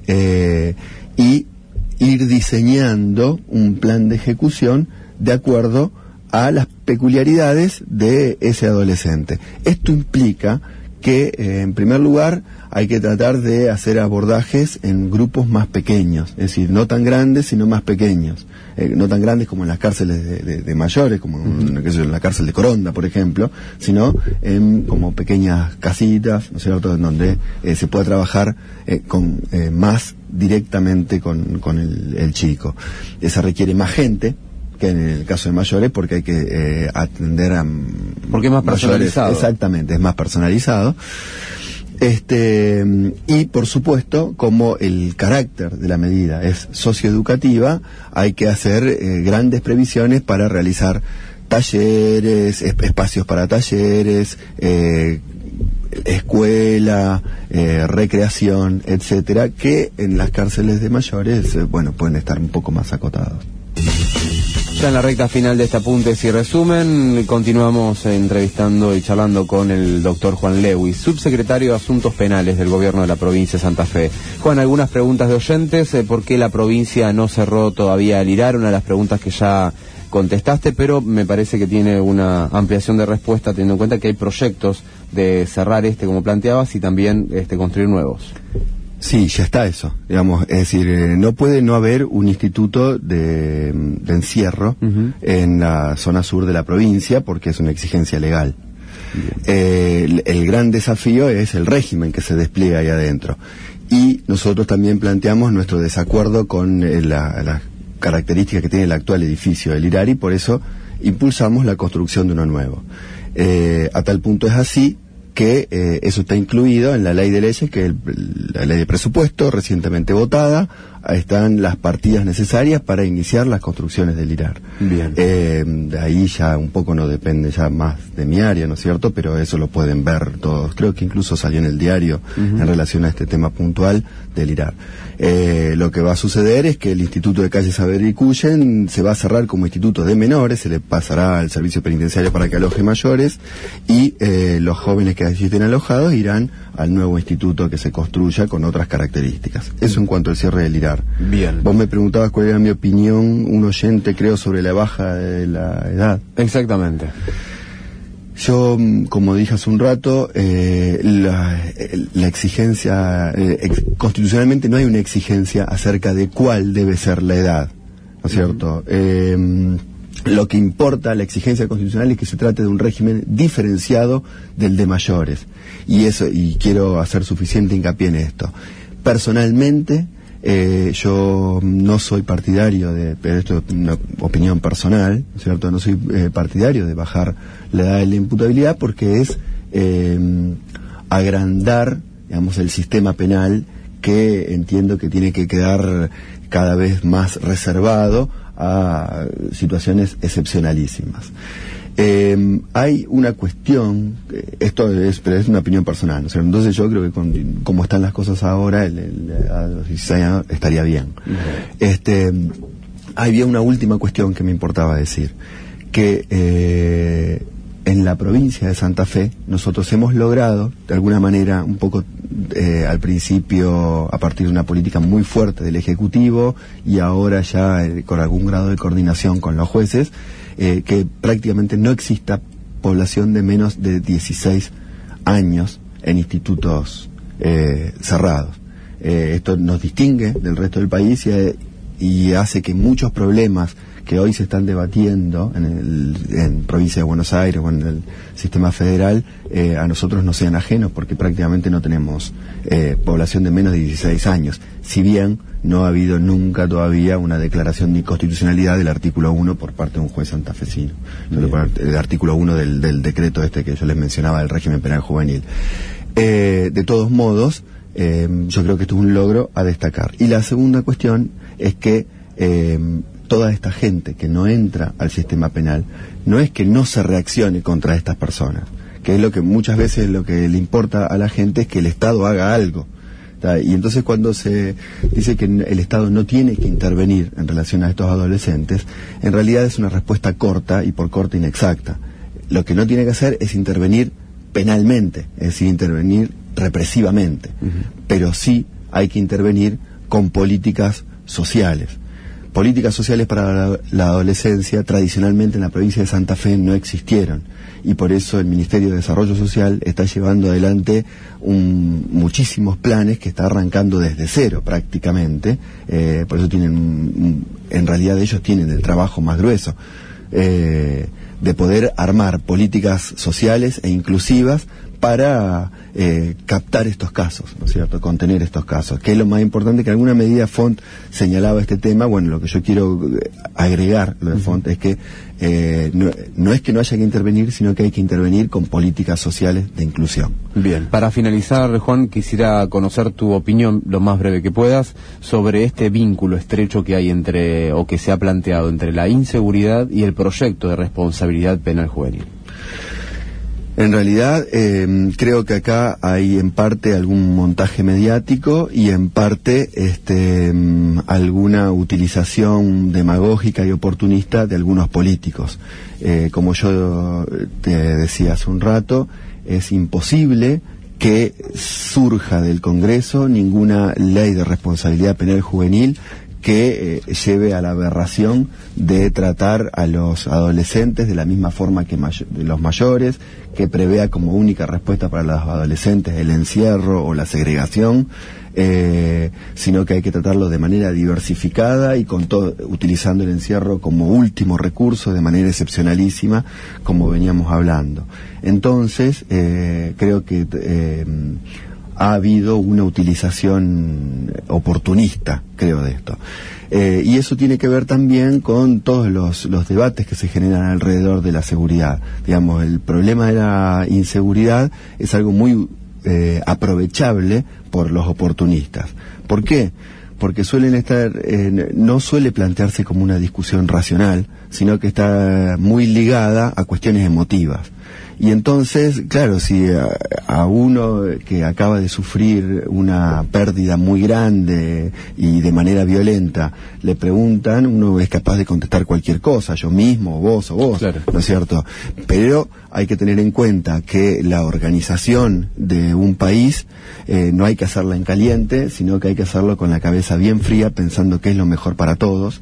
y ir diseñando un plan de ejecución de acuerdo a las peculiaridades de ese adolescente. Esto implica que, en primer lugar, hay que tratar de hacer abordajes en grupos más pequeños, es decir, no tan grandes, sino más pequeños. No tan grandes como en las cárceles de mayores, como en la cárcel de Coronda, por ejemplo, sino en como pequeñas casitas, ¿no es cierto?, en donde se pueda trabajar más directamente con el chico. Esa requiere más gente que en el caso de mayores, porque hay que atender a porque es más personalizado. Mayores. Exactamente, es más personalizado. Y por supuesto, como el carácter de la medida es socioeducativa, hay que hacer grandes previsiones para realizar talleres, espacios para talleres, escuela, recreación, etcétera, que en las cárceles de mayores, pueden estar un poco más acotados. Ya en la recta final de este Apuntes y Resumen, continuamos entrevistando y charlando con el doctor Juan Lewis, subsecretario de Asuntos Penales del Gobierno de la provincia de Santa Fe. Juan, algunas preguntas de oyentes, ¿por qué la provincia no cerró todavía el IRAR? Una de las preguntas que ya contestaste, pero me parece que tiene una ampliación de respuesta teniendo en cuenta que hay proyectos de cerrar como planteabas y también construir nuevos. Sí, ya está eso, digamos, es decir, no puede no haber un instituto de encierro en la zona sur de la provincia porque es una exigencia legal. El gran desafío es el régimen que se despliega ahí adentro. Y nosotros también planteamos nuestro desacuerdo con las características que tiene el actual edificio del IRAR y por eso impulsamos la construcción de uno nuevo. A tal punto es así que eso está incluido en la ley de leyes, que la ley de presupuesto recientemente votada, están las partidas necesarias para iniciar las construcciones del IRAR. Bien. De ahí ya un poco no depende ya más de mi área, ¿no es cierto? Pero eso lo pueden ver todos. Creo que incluso salió en el diario en relación a este tema puntual del IRAR. Lo que va a suceder es que el Instituto de Calle Saavedra y Cuyen se va a cerrar como instituto de menores, se le pasará al servicio penitenciario para que aloje mayores y los jóvenes que allí estén alojados irán al nuevo instituto que se construya con otras características. Eso en cuanto al cierre del IRAR. Bien. Vos me preguntabas cuál era mi opinión, un oyente creo sobre la baja de la edad. Exactamente. Yo, como dije hace un rato, la exigencia, constitucionalmente no hay una exigencia acerca de cuál debe ser la edad, ¿no es cierto? lo que importa, la exigencia constitucional, es que se trate de un régimen diferenciado del de mayores. Y quiero hacer suficiente hincapié en esto. Personalmente, yo no soy partidario pero esto es una opinión personal, ¿cierto? No soy partidario de bajar la edad de la imputabilidad, porque es agrandar, digamos, el sistema penal, que entiendo que tiene que quedar cada vez más reservado a situaciones excepcionalísimas. Hay una cuestión, pero es una opinión personal, ¿no? Entonces yo creo que como están las cosas ahora, a los 16 años estaría bien. Había una última cuestión que me importaba decir, que en la provincia de Santa Fe nosotros hemos logrado, de alguna manera, un poco al principio a partir de una política muy fuerte del Ejecutivo, y ahora ya con algún grado de coordinación con los jueces, que prácticamente no exista población de menos de 16 años en institutos cerrados. Esto nos distingue del resto del país y hace que muchos problemas que hoy se están debatiendo en provincia de Buenos Aires o en el sistema federal, a nosotros no sean ajenos, porque prácticamente no tenemos población de menos de 16 años, si bien no ha habido nunca todavía una declaración de inconstitucionalidad del artículo 1 por parte de un juez santafesino, el artículo 1 del decreto que yo les mencionaba del régimen penal juvenil. De todos modos, yo creo que esto es un logro a destacar. Y la segunda cuestión es que toda esta gente que no entra al sistema penal, no es que no se reaccione contra estas personas, que es lo que muchas veces lo que le importa a la gente es que el Estado haga algo. Y entonces cuando se dice que el Estado no tiene que intervenir en relación a estos adolescentes, en realidad es una respuesta corta, y por corta inexacta. Lo que no tiene que hacer es intervenir penalmente, es decir, intervenir represivamente, pero sí hay que intervenir con políticas sociales. Políticas sociales para la adolescencia tradicionalmente en la provincia de Santa Fe no existieron, y por eso el Ministerio de Desarrollo Social está llevando adelante muchísimos planes que está arrancando desde cero prácticamente. Por eso en realidad ellos tienen el trabajo más grueso de poder armar políticas sociales e inclusivas para captar estos casos, ¿no es cierto?, contener estos casos, que es lo más importante. Que alguna medida Font señalaba este tema. Bueno, lo que yo quiero agregar, lo de Font, es que no es que no haya que intervenir, sino que hay que intervenir con políticas sociales de inclusión. Bien, para finalizar, Juan, quisiera conocer tu opinión, lo más breve que puedas, sobre este vínculo estrecho que hay o que se ha planteado entre la inseguridad y el proyecto de responsabilidad penal juvenil. En realidad, creo que acá hay en parte algún montaje mediático y en parte alguna utilización demagógica y oportunista de algunos políticos. Como yo te decía hace un rato, es imposible que surja del Congreso ninguna ley de responsabilidad penal juvenil que lleve a la aberración de tratar a los adolescentes de la misma forma que de los mayores, que prevea como única respuesta para los adolescentes el encierro o la segregación, sino que hay que tratarlo de manera diversificada y utilizando el encierro como último recurso de manera excepcionalísima, como veníamos hablando. Entonces, creo que ha habido una utilización oportunista, creo, de esto. Y eso tiene que ver también con todos los debates que se generan alrededor de la seguridad. Digamos, el problema de la inseguridad es algo muy aprovechable por los oportunistas. ¿Por qué? Porque no suele plantearse como una discusión racional, sino que está muy ligada a cuestiones emotivas. Y entonces, claro, si a uno que acaba de sufrir una pérdida muy grande y de manera violenta le preguntan, uno es capaz de contestar cualquier cosa, yo mismo, o vos, claro, ¿no es cierto? Pero hay que tener en cuenta que la organización de un país no hay que hacerla en caliente, sino que hay que hacerlo con la cabeza bien fría, pensando qué es lo mejor para todos.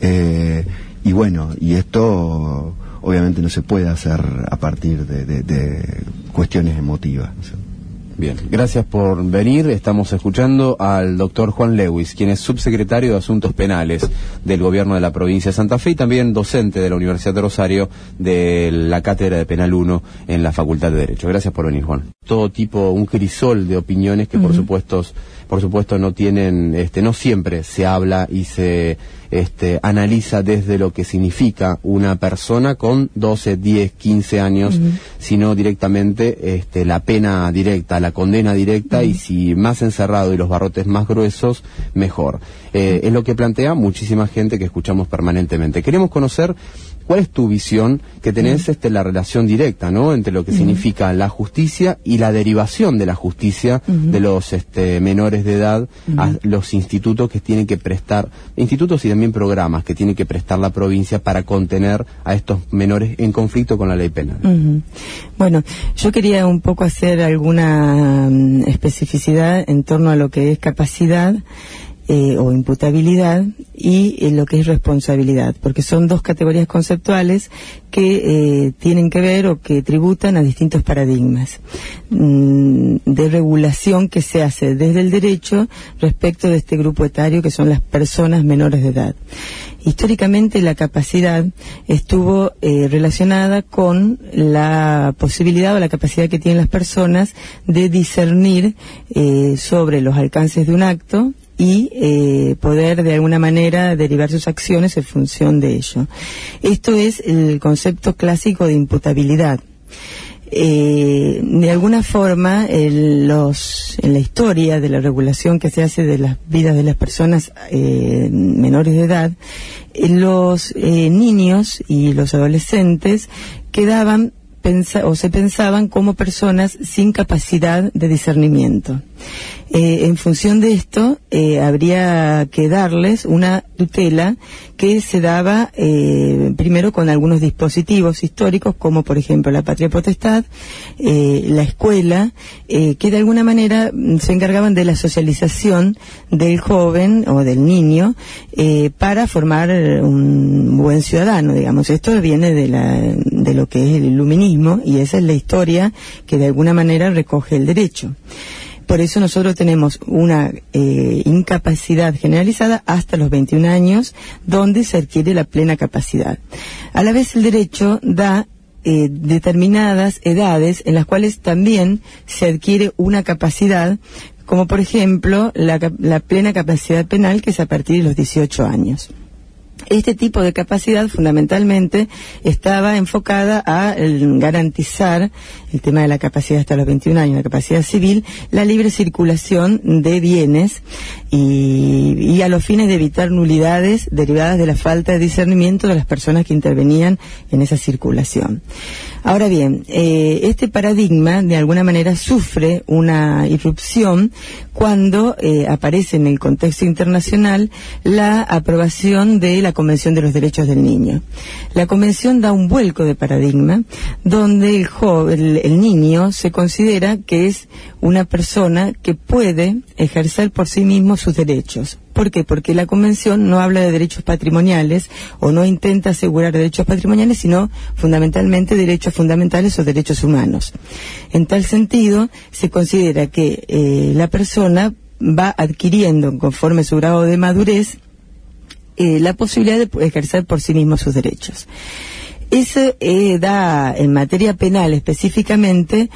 Y bueno, y esto obviamente no se puede hacer a partir de cuestiones emotivas, ¿no? Bien, gracias por venir. Estamos escuchando al doctor Juan Lewis, quien es subsecretario de Asuntos Penales del Gobierno de la Provincia de Santa Fe y también docente de la Universidad de Rosario de la Cátedra de Penal 1 en la Facultad de Derecho. Gracias por venir, Juan. Todo tipo, un crisol de opiniones que por supuesto no tienen, no siempre se habla y se analiza desde lo que significa una persona con 12, 10, 15 años, sino directamente la pena directa, la condena directa, y si más encerrado y los barrotes más gruesos, mejor. Es lo que plantea muchísima gente que escuchamos permanentemente. Queremos conocer cuál es tu visión, que tenés la relación directa, ¿no?, entre lo que significa la justicia y la derivación de la justicia de los menores de edad a los institutos que tienen que prestar, institutos y también programas que tiene que prestar la provincia para contener a estos menores en conflicto con la ley penal. Bueno, yo quería un poco hacer alguna especificidad en torno a lo que es capacidad o imputabilidad y lo que es responsabilidad, porque son dos categorías conceptuales que tienen que ver o que tributan a distintos paradigmas de regulación que se hace desde el derecho respecto de este grupo etario que son las personas menores de edad. Históricamente la capacidad estuvo relacionada con la posibilidad o la capacidad que tienen las personas de discernir sobre los alcances de un acto y poder de alguna manera derivar sus acciones en función de ello. Esto es el concepto clásico de imputabilidad. De alguna forma, en la historia de la regulación que se hace de las vidas de las personas menores de edad, los niños y los adolescentes quedaban se pensaban como personas sin capacidad de discernimiento. En función de esto, habría que darles una tutela que se daba primero con algunos dispositivos históricos, como por ejemplo la patria potestad, la escuela, que de alguna manera se encargaban de la socialización del joven o del niño para formar un buen ciudadano, digamos. Esto viene de lo que es el iluminismo, y esa es la historia que de alguna manera recoge el derecho. Por eso nosotros tenemos una incapacidad generalizada hasta los 21 años, donde se adquiere la plena capacidad. A la vez el derecho da determinadas edades en las cuales también se adquiere una capacidad, como por ejemplo la plena capacidad penal, que es a partir de los 18 años. Este tipo de capacidad fundamentalmente estaba enfocada a garantizar el tema de la capacidad hasta los 21 años, la capacidad civil, la libre circulación de bienes y a los fines de evitar nulidades derivadas de la falta de discernimiento de las personas que intervenían en esa circulación. Ahora bien, este paradigma de alguna manera sufre una irrupción cuando aparece en el contexto internacional la aprobación de la Convención de los Derechos del Niño. La Convención da un vuelco de paradigma donde el niño se considera que es una persona que puede ejercer por sí mismo sus derechos. ¿Por qué? Porque la Convención no habla de derechos patrimoniales o no intenta asegurar derechos patrimoniales, sino fundamentalmente derechos fundamentales o derechos humanos. En tal sentido, se considera que la persona va adquiriendo, conforme su grado de madurez, la posibilidad de ejercer por sí mismo sus derechos. Eso da, en materia penal específicamente,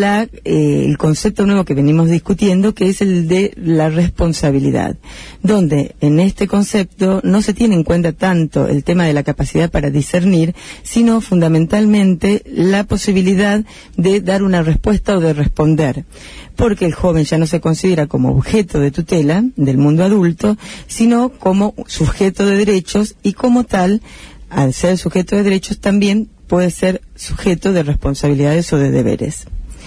el concepto nuevo que venimos discutiendo, que es el de la responsabilidad, donde en este concepto no se tiene en cuenta tanto el tema de la capacidad para discernir, sino fundamentalmente la posibilidad de dar una respuesta o de responder, porque el joven ya no se considera como objeto de tutela del mundo adulto, sino como sujeto de derechos, y como tal, al ser sujeto de derechos, también puede ser sujeto de responsabilidades o de deberes.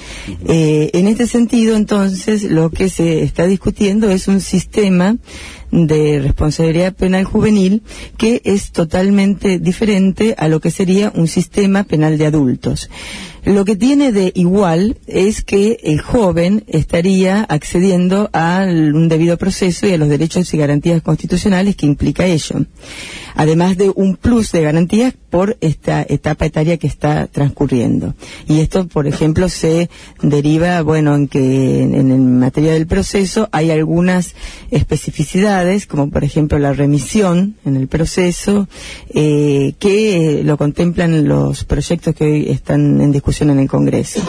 En este sentido, entonces, lo que se está discutiendo es un sistema de responsabilidad penal juvenil que es totalmente diferente a lo que sería un sistema penal de adultos. Lo que tiene de igual es que el joven estaría accediendo a un debido proceso y a los derechos y garantías constitucionales que implica ello, además de un plus de garantías por esta etapa etaria que está transcurriendo. Y esto, por ejemplo, se deriva, en que en materia del proceso hay algunas especificidades, como por ejemplo la remisión en el proceso, que lo contemplan los proyectos que hoy están en discusión en el Congreso.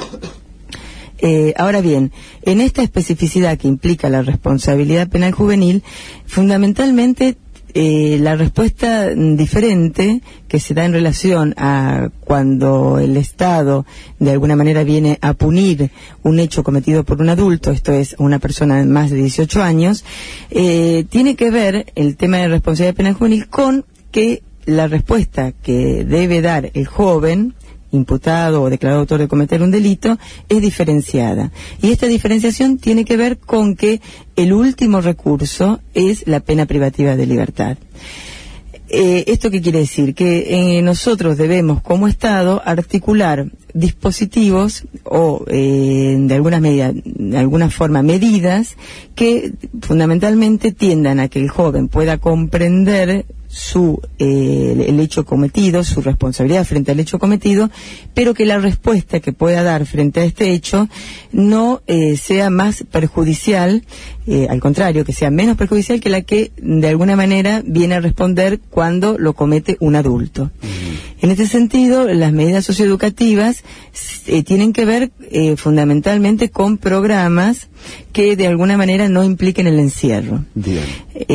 Ahora bien, en esta especificidad que implica la responsabilidad penal juvenil, fundamentalmente la respuesta diferente que se da en relación a cuando el Estado de alguna manera viene a punir un hecho cometido por un adulto, esto es, una persona de más de 18 años, tiene que ver el tema de responsabilidad penal juvenil con que la respuesta que debe dar el joven imputado o declarado autor de cometer un delito es diferenciada. Y esta diferenciación tiene que ver con que el último recurso es la pena privativa de libertad. ¿Esto qué quiere decir? Que nosotros debemos, como Estado, articular dispositivos o, de alguna forma, medidas que fundamentalmente tiendan a que el joven pueda comprender el hecho cometido, su responsabilidad frente al hecho cometido, pero que la respuesta que pueda dar frente a este hecho no sea más perjudicial, al contrario, que sea menos perjudicial que la que de alguna manera viene a responder cuando lo comete un adulto. En este sentido, las medidas socioeducativas tienen que ver fundamentalmente con programas que de alguna manera no impliquen el encierro. Bien.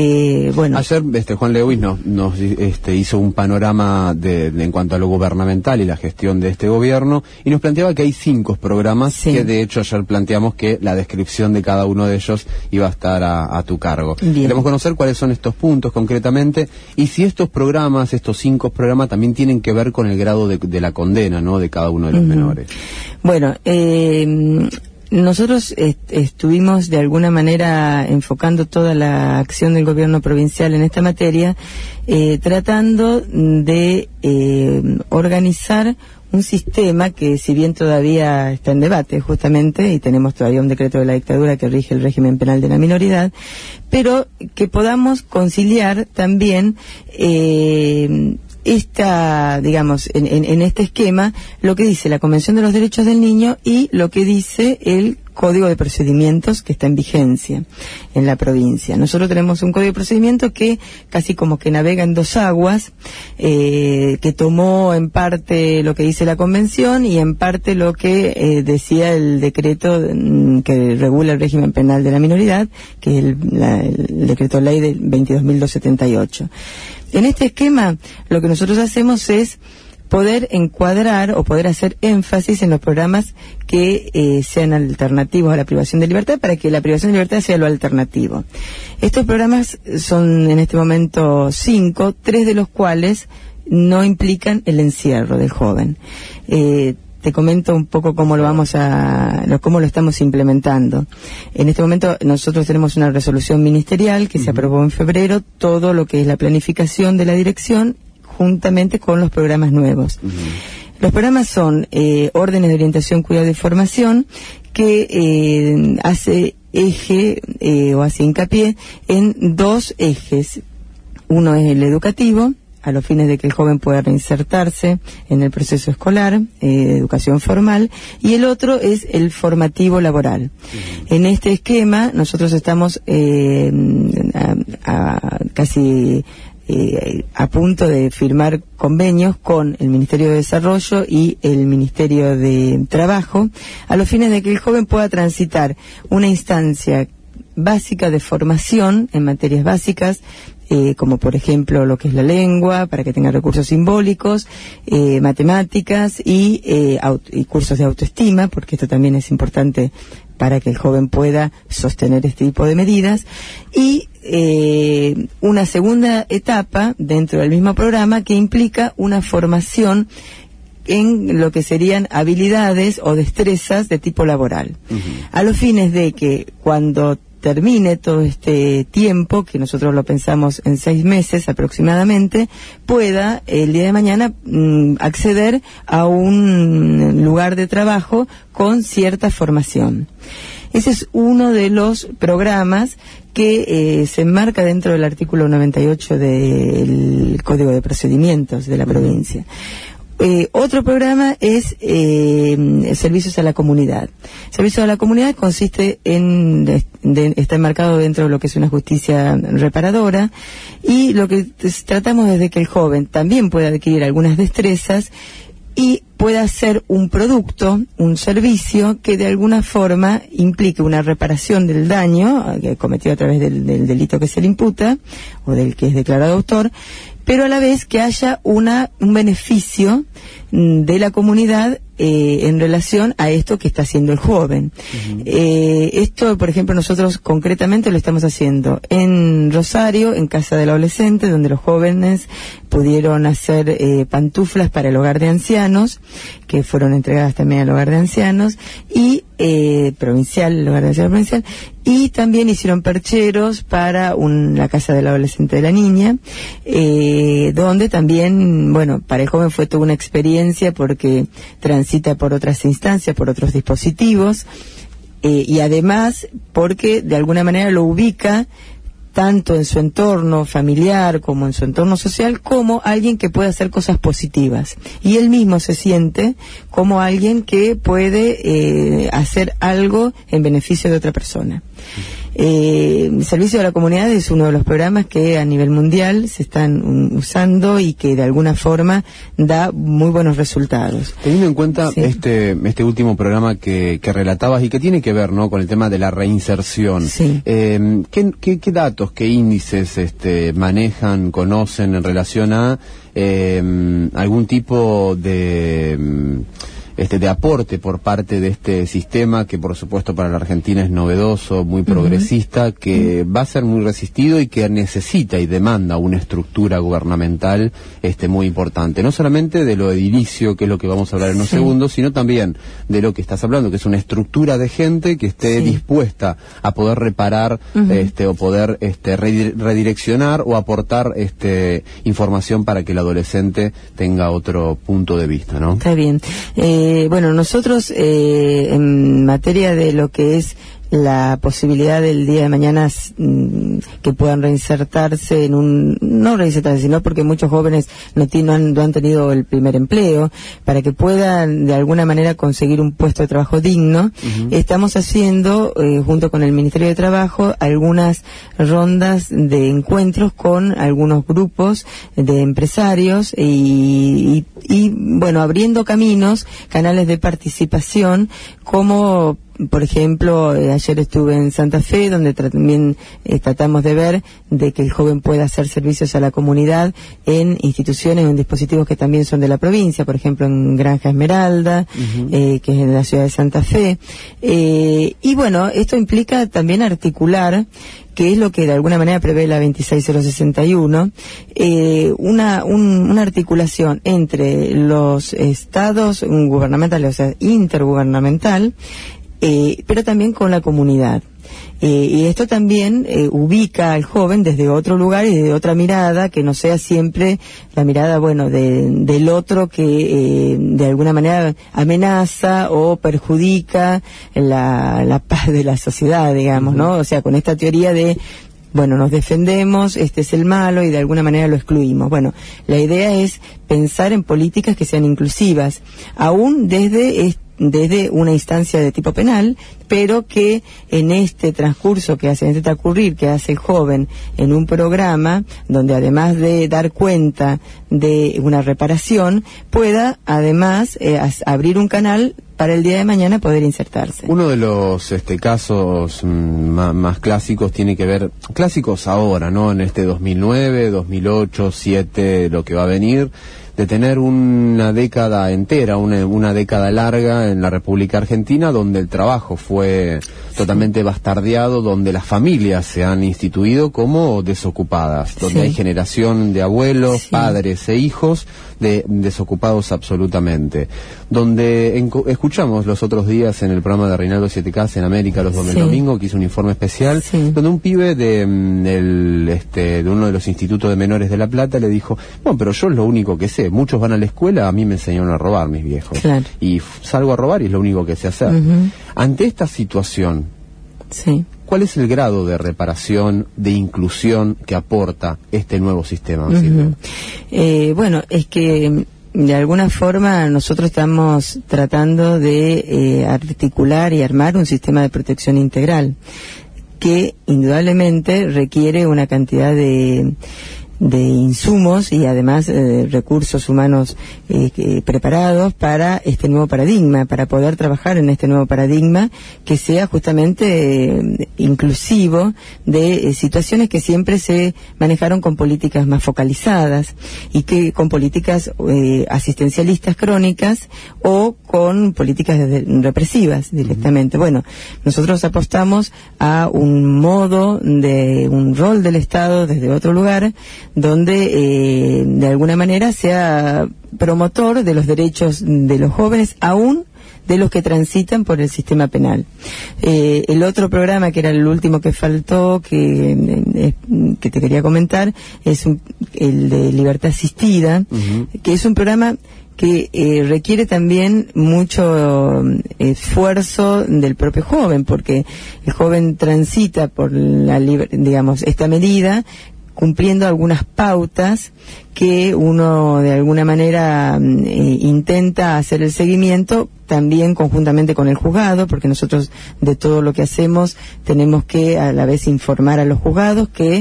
Ayer Juan Lewis nos hizo un panorama en cuanto a lo gubernamental y la gestión de este gobierno, y nos planteaba que hay 5 programas, sí, que de hecho ayer planteamos que la descripción de cada uno de ellos iba a estar a tu cargo. Bien. Queremos conocer cuáles son estos puntos concretamente, y si estos 5 programas también tienen que ver con el grado de la condena, ¿no?, de cada uno de los menores. Bueno, nosotros estuvimos de alguna manera enfocando toda la acción del gobierno provincial en esta materia, tratando de organizar un sistema que, si bien todavía está en debate justamente, y tenemos todavía un decreto de la dictadura que rige el régimen penal de la minoridad, pero que podamos conciliar también en este esquema, lo que dice la Convención de los Derechos del Niño y lo que dice el Código de Procedimientos que está en vigencia en la provincia. Nosotros tenemos un Código de Procedimientos que casi como que navega en 2 aguas, que tomó en parte lo que dice la Convención y en parte lo que decía el decreto que regula el régimen penal de la minoridad, que es el decreto ley del 22.278. En este esquema, lo que nosotros hacemos es poder encuadrar o poder hacer énfasis en los programas que sean alternativos a la privación de libertad, para que la privación de libertad sea lo alternativo. Estos programas son en este momento 5, 3 de los cuales no implican el encierro del joven. Te comento un poco cómo cómo lo estamos implementando. En este momento nosotros tenemos una resolución ministerial que se aprobó en febrero, todo lo que es la planificación de la dirección, juntamente con los programas nuevos. Los programas son órdenes de orientación, cuidado y formación, que hace eje o hace hincapié en 2 ejes. Uno es el educativo, a los fines de que el joven pueda reinsertarse en el proceso escolar, educación formal, y el otro es el formativo laboral. En este esquema nosotros estamos casi a punto de firmar convenios con el Ministerio de Desarrollo y el Ministerio de Trabajo, a los fines de que el joven pueda transitar una instancia básica de formación en materias básicas, como por ejemplo lo que es la lengua, para que tenga recursos simbólicos, matemáticas y cursos de autoestima, porque esto también es importante para que el joven pueda sostener este tipo de medidas, y una segunda etapa dentro del mismo programa que implica una formación en lo que serían habilidades o destrezas de tipo laboral, a los fines de que cuando termine todo este tiempo, que nosotros lo pensamos en 6 meses aproximadamente, pueda el día de mañana acceder a un lugar de trabajo con cierta formación. Ese es uno de los programas que se enmarca dentro del artículo 98 del Código de Procedimientos de la provincia. Otro programa es Servicios a la Comunidad. Servicios a la Comunidad consiste está enmarcado dentro de lo que es una justicia reparadora, y lo que tratamos es de que el joven también pueda adquirir algunas destrezas y pueda hacer un producto, un servicio que de alguna forma implique una reparación del daño cometido a través del delito que se le imputa o del que es declarado autor, pero a la vez que haya un beneficio de la comunidad en relación a esto que está haciendo el joven. Esto, por ejemplo, nosotros concretamente lo estamos haciendo en Rosario, en Casa del Adolescente, donde los jóvenes pudieron hacer pantuflas para el hogar de ancianos, que fueron entregadas también al hogar de ancianos, y provincial, el hogar de ancianos provincial, y también hicieron percheros para la Casa del Adolescente de la Niña, donde también, bueno, para el joven fue toda una experiencia porque transita por otras instancias, por otros dispositivos, y además porque de alguna manera lo ubica tanto en su entorno familiar como en su entorno social, como alguien que puede hacer cosas positivas. Y él mismo se siente como alguien que puede hacer algo en beneficio de otra persona. Servicio a la Comunidad es uno de los programas que a nivel mundial se están usando y que de alguna forma da muy buenos resultados. Teniendo en cuenta sí. este último programa que relatabas y que tiene que ver, ¿no?, con el tema de la reinserción, sí. ¿Qué datos, qué índices manejan, conocen en relación a algún tipo de aporte por parte de este sistema que por supuesto para la Argentina es novedoso, muy progresista, que va a ser muy resistido y que necesita y demanda una estructura gubernamental muy importante, no solamente de lo edilicio, que es lo que vamos a hablar en unos segundos, sino también de lo que estás hablando, que es una estructura de gente que esté dispuesta a poder reparar o poder redireccionar o aportar información para que el adolescente tenga otro punto de vista, ¿no? Está bien. Bueno, nosotros en materia de lo que es la posibilidad del día de mañana que puedan reinsertarse no reinsertarse, sino porque muchos jóvenes no han tenido el primer empleo, para que puedan de alguna manera conseguir un puesto de trabajo digno. Estamos haciendo, junto con el Ministerio de Trabajo, algunas rondas de encuentros con algunos grupos de empresarios y bueno, abriendo canales de participación, como por ejemplo, ayer estuve en Santa Fe, donde también tratamos de ver de que el joven pueda hacer servicios a la comunidad en instituciones o en dispositivos que también son de la provincia, por ejemplo en Granja Esmeralda, que es en la ciudad de Santa Fe. Y bueno, esto implica también articular, que es lo que de alguna manera prevé la 26061, una articulación entre los estados gubernamentales, o sea, intergubernamental, pero también con la comunidad. Y esto también ubica al joven desde otro lugar y desde otra mirada, que no sea siempre la mirada, bueno, del otro que de alguna manera amenaza o perjudica la paz de la sociedad, digamos, ¿no? O sea, con esta teoría de, bueno, nos defendemos, este es el malo y de alguna manera lo excluimos. Bueno, la idea es pensar en políticas que sean inclusivas, aún desde una instancia de tipo penal, pero que en este transcurso que hace el joven en un programa donde además de dar cuenta de una reparación, pueda además abrir un canal para el día de mañana poder insertarse. Uno de los casos más clásicos tiene que ver, clásicos ahora, ¿no? En 2009, 2008, 2007, lo que va a venir, de tener una década entera, una década larga en la República Argentina, donde el trabajo fue totalmente bastardeado, donde las familias se han instituido como desocupadas, donde hay generación de abuelos, padres e hijos desocupados absolutamente, donde escuchamos los otros días en el programa de Reinaldo 7K en América los domingos, que hizo un informe especial, donde un pibe de uno de los institutos de menores de La Plata le dijo: bueno, pero yo es lo único que sé, muchos van a la escuela, a mí me enseñaron a robar mis viejos, y salgo a robar y es lo único que sé hacer. Ante esta situación, ¿cuál es el grado de reparación, de inclusión que aporta este nuevo sistema? Bueno, es que de alguna forma nosotros estamos tratando de articular y armar un sistema de protección integral que indudablemente requiere una cantidad de insumos y además recursos humanos preparados para este nuevo paradigma, para poder trabajar en este nuevo paradigma que sea justamente inclusivo de situaciones que siempre se manejaron con políticas más focalizadas y que con políticas asistencialistas crónicas o con políticas represivas directamente. Bueno, nosotros apostamos a un modo de un rol del Estado desde otro lugar, donde de alguna manera sea promotor de los derechos de los jóvenes, aún de los que transitan por el sistema penal. El otro programa, que era el último que faltó, que te quería comentar, es el de Libertad Asistida, que es un programa que requiere también mucho esfuerzo del propio joven, porque el joven transita por esta medida cumpliendo algunas pautas que uno de alguna manera intenta hacer el seguimiento, también conjuntamente con el juzgado, porque nosotros de todo lo que hacemos tenemos que a la vez informar a los juzgados que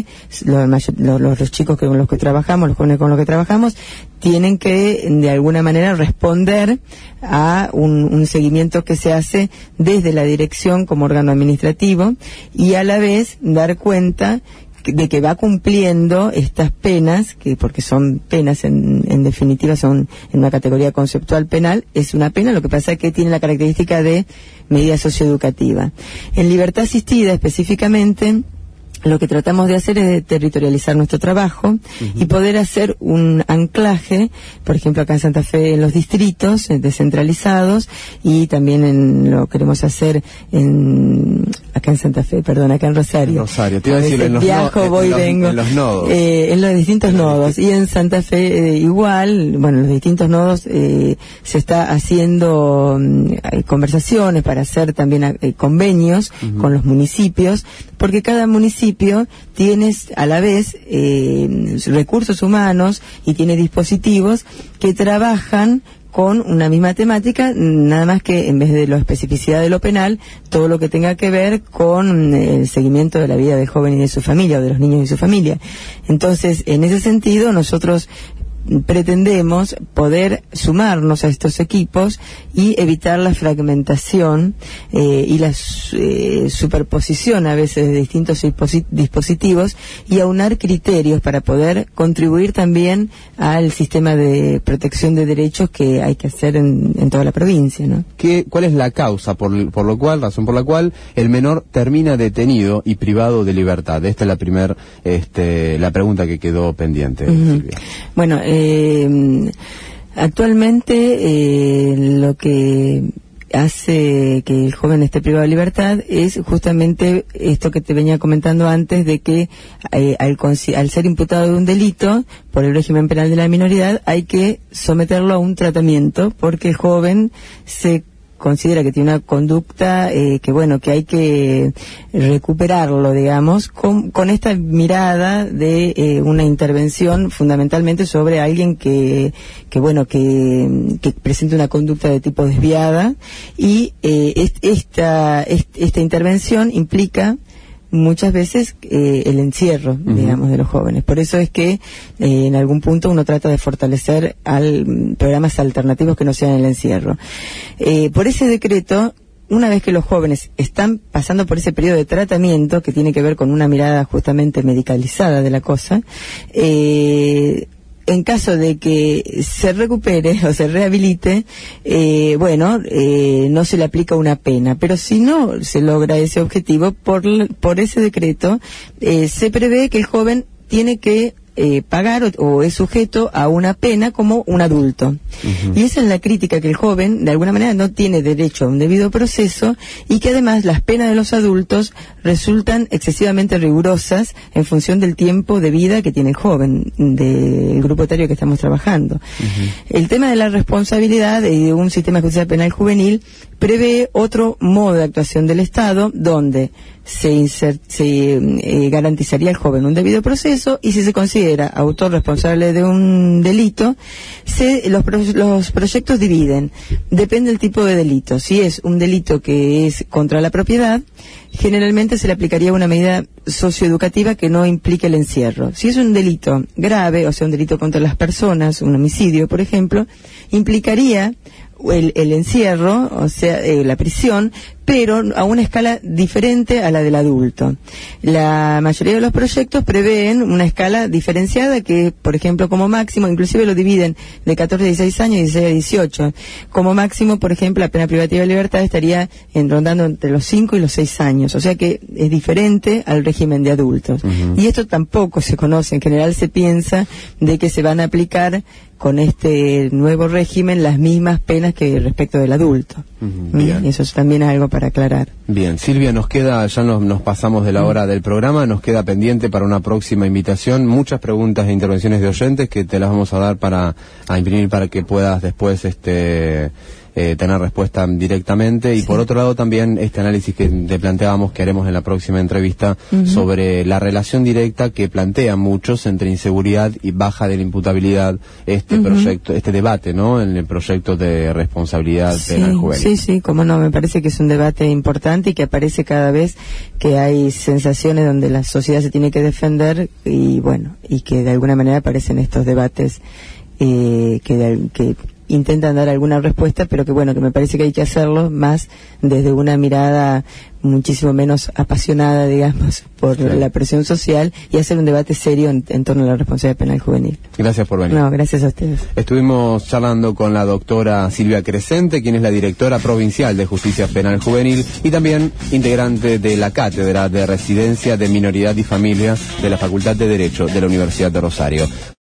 los chicos con los que trabajamos, los jóvenes con los que trabajamos, tienen que de alguna manera responder a un seguimiento que se hace desde la dirección como órgano administrativo y a la vez dar cuenta de que va cumpliendo estas penas, que porque son penas en definitiva, son en una categoría conceptual penal, es una pena, lo que pasa es que tiene la característica de medida socioeducativa. En Libertad Asistida específicamente, lo que tratamos de hacer es territorializar nuestro trabajo y poder hacer un anclaje, por ejemplo acá en Santa Fe en los distritos descentralizados, y también lo queremos hacer acá en Santa Fe, perdón, acá en Rosario. Te iba a decir, vengo. En los nodos. En los distintos nodos. Y en Santa Fe igual, bueno, en los distintos nodos se está haciendo conversaciones para hacer también convenios con los municipios, porque cada municipio tiene a la vez recursos humanos y tiene dispositivos que trabajan con una misma temática, nada más que en vez de la especificidad de lo penal, todo lo que tenga que ver con el seguimiento de la vida del joven y de su familia, o de los niños y su familia. Entonces, en ese sentido, nosotros pretendemos poder sumarnos a estos equipos y evitar la fragmentación y la superposición a veces de distintos dispositivos, y aunar criterios para poder contribuir también al sistema de protección de derechos que hay que hacer en toda la provincia, ¿no? ¿Cuál es la causa razón por la cual el menor termina detenido y privado de libertad? Esta es la primera la pregunta que quedó pendiente, Silvia. Bueno, actualmente lo que hace que el joven esté privado de libertad es justamente esto que te venía comentando antes, de que al ser imputado de un delito por el régimen penal de la minoridad hay que someterlo a un tratamiento, porque el joven se considera que tiene una conducta que hay que recuperarlo, digamos, con esta mirada de una intervención fundamentalmente sobre alguien que presenta una conducta de tipo desviada, y esta intervención implica muchas veces el encierro, digamos, de los jóvenes. Por eso es que en algún punto uno trata de fortalecer programas alternativos que no sean el encierro. Por ese decreto, una vez que los jóvenes están pasando por ese periodo de tratamiento, que tiene que ver con una mirada justamente medicalizada de la cosa, en caso de que se recupere o se rehabilite, no se le aplica una pena. Pero si no se logra ese objetivo, por ese decreto, se prevé que el joven tiene que pagar o es sujeto a una pena como un adulto. Uh-huh. Y esa es la crítica, que el joven de alguna manera no tiene derecho a un debido proceso y que además las penas de los adultos resultan excesivamente rigurosas en función del tiempo de vida que tiene el joven, del grupo etario que estamos trabajando. Uh-huh. El tema de la responsabilidad y de un sistema de justicia penal juvenil prevé otro modo de actuación del Estado donde se garantizaría al joven un debido proceso, y si se considera autor responsable de un delito, los proyectos dividen. Depende del tipo de delito. Si es un delito que es contra la propiedad, generalmente se le aplicaría una medida socioeducativa que no implique el encierro. Si es un delito grave, o sea, un delito contra las personas, un homicidio, por ejemplo, implicaría el encierro, o sea, la prisión, pero a una escala diferente a la del adulto. La mayoría de los proyectos prevén una escala diferenciada que, por ejemplo, como máximo, inclusive lo dividen de 14 a 16 años y 16 a 18. Como máximo, por ejemplo, la pena privativa de libertad estaría rondando entre los 5 y los 6 años. O sea que es diferente al régimen de adultos. Uh-huh. Y esto tampoco se conoce. En general se piensa de que se van a aplicar con este nuevo régimen las mismas penas que respecto del adulto. Uh-huh. Bien. Eso también es algo para aclarar. Bien, Silvia, ya nos pasamos de la hora del programa, nos queda pendiente para una próxima invitación muchas preguntas e intervenciones de oyentes que te las vamos a dar a imprimir para que puedas después tener respuesta directamente, y sí, por otro lado también este análisis que te planteábamos que haremos en la próxima entrevista, uh-huh, sobre la relación directa que plantean muchos entre inseguridad y baja de la imputabilidad, uh-huh, proyecto, este debate, ¿no?, en el proyecto de responsabilidad penal juvenil. Sí, cómo no, me parece que es un debate importante y que aparece cada vez que hay sensaciones donde la sociedad se tiene que defender, y que de alguna manera aparecen estos debates que intentan dar alguna respuesta, pero que me parece que hay que hacerlo más desde una mirada muchísimo menos apasionada, digamos, por la presión social, y hacer un debate serio en torno a la responsabilidad penal juvenil. Gracias por venir. No, gracias a ustedes. Estuvimos charlando con la doctora Silvia Crescente, quien es la directora provincial de Justicia Penal Juvenil y también integrante de la Cátedra de Residencia de Minoridad y Familia de la Facultad de Derecho de la Universidad de Rosario.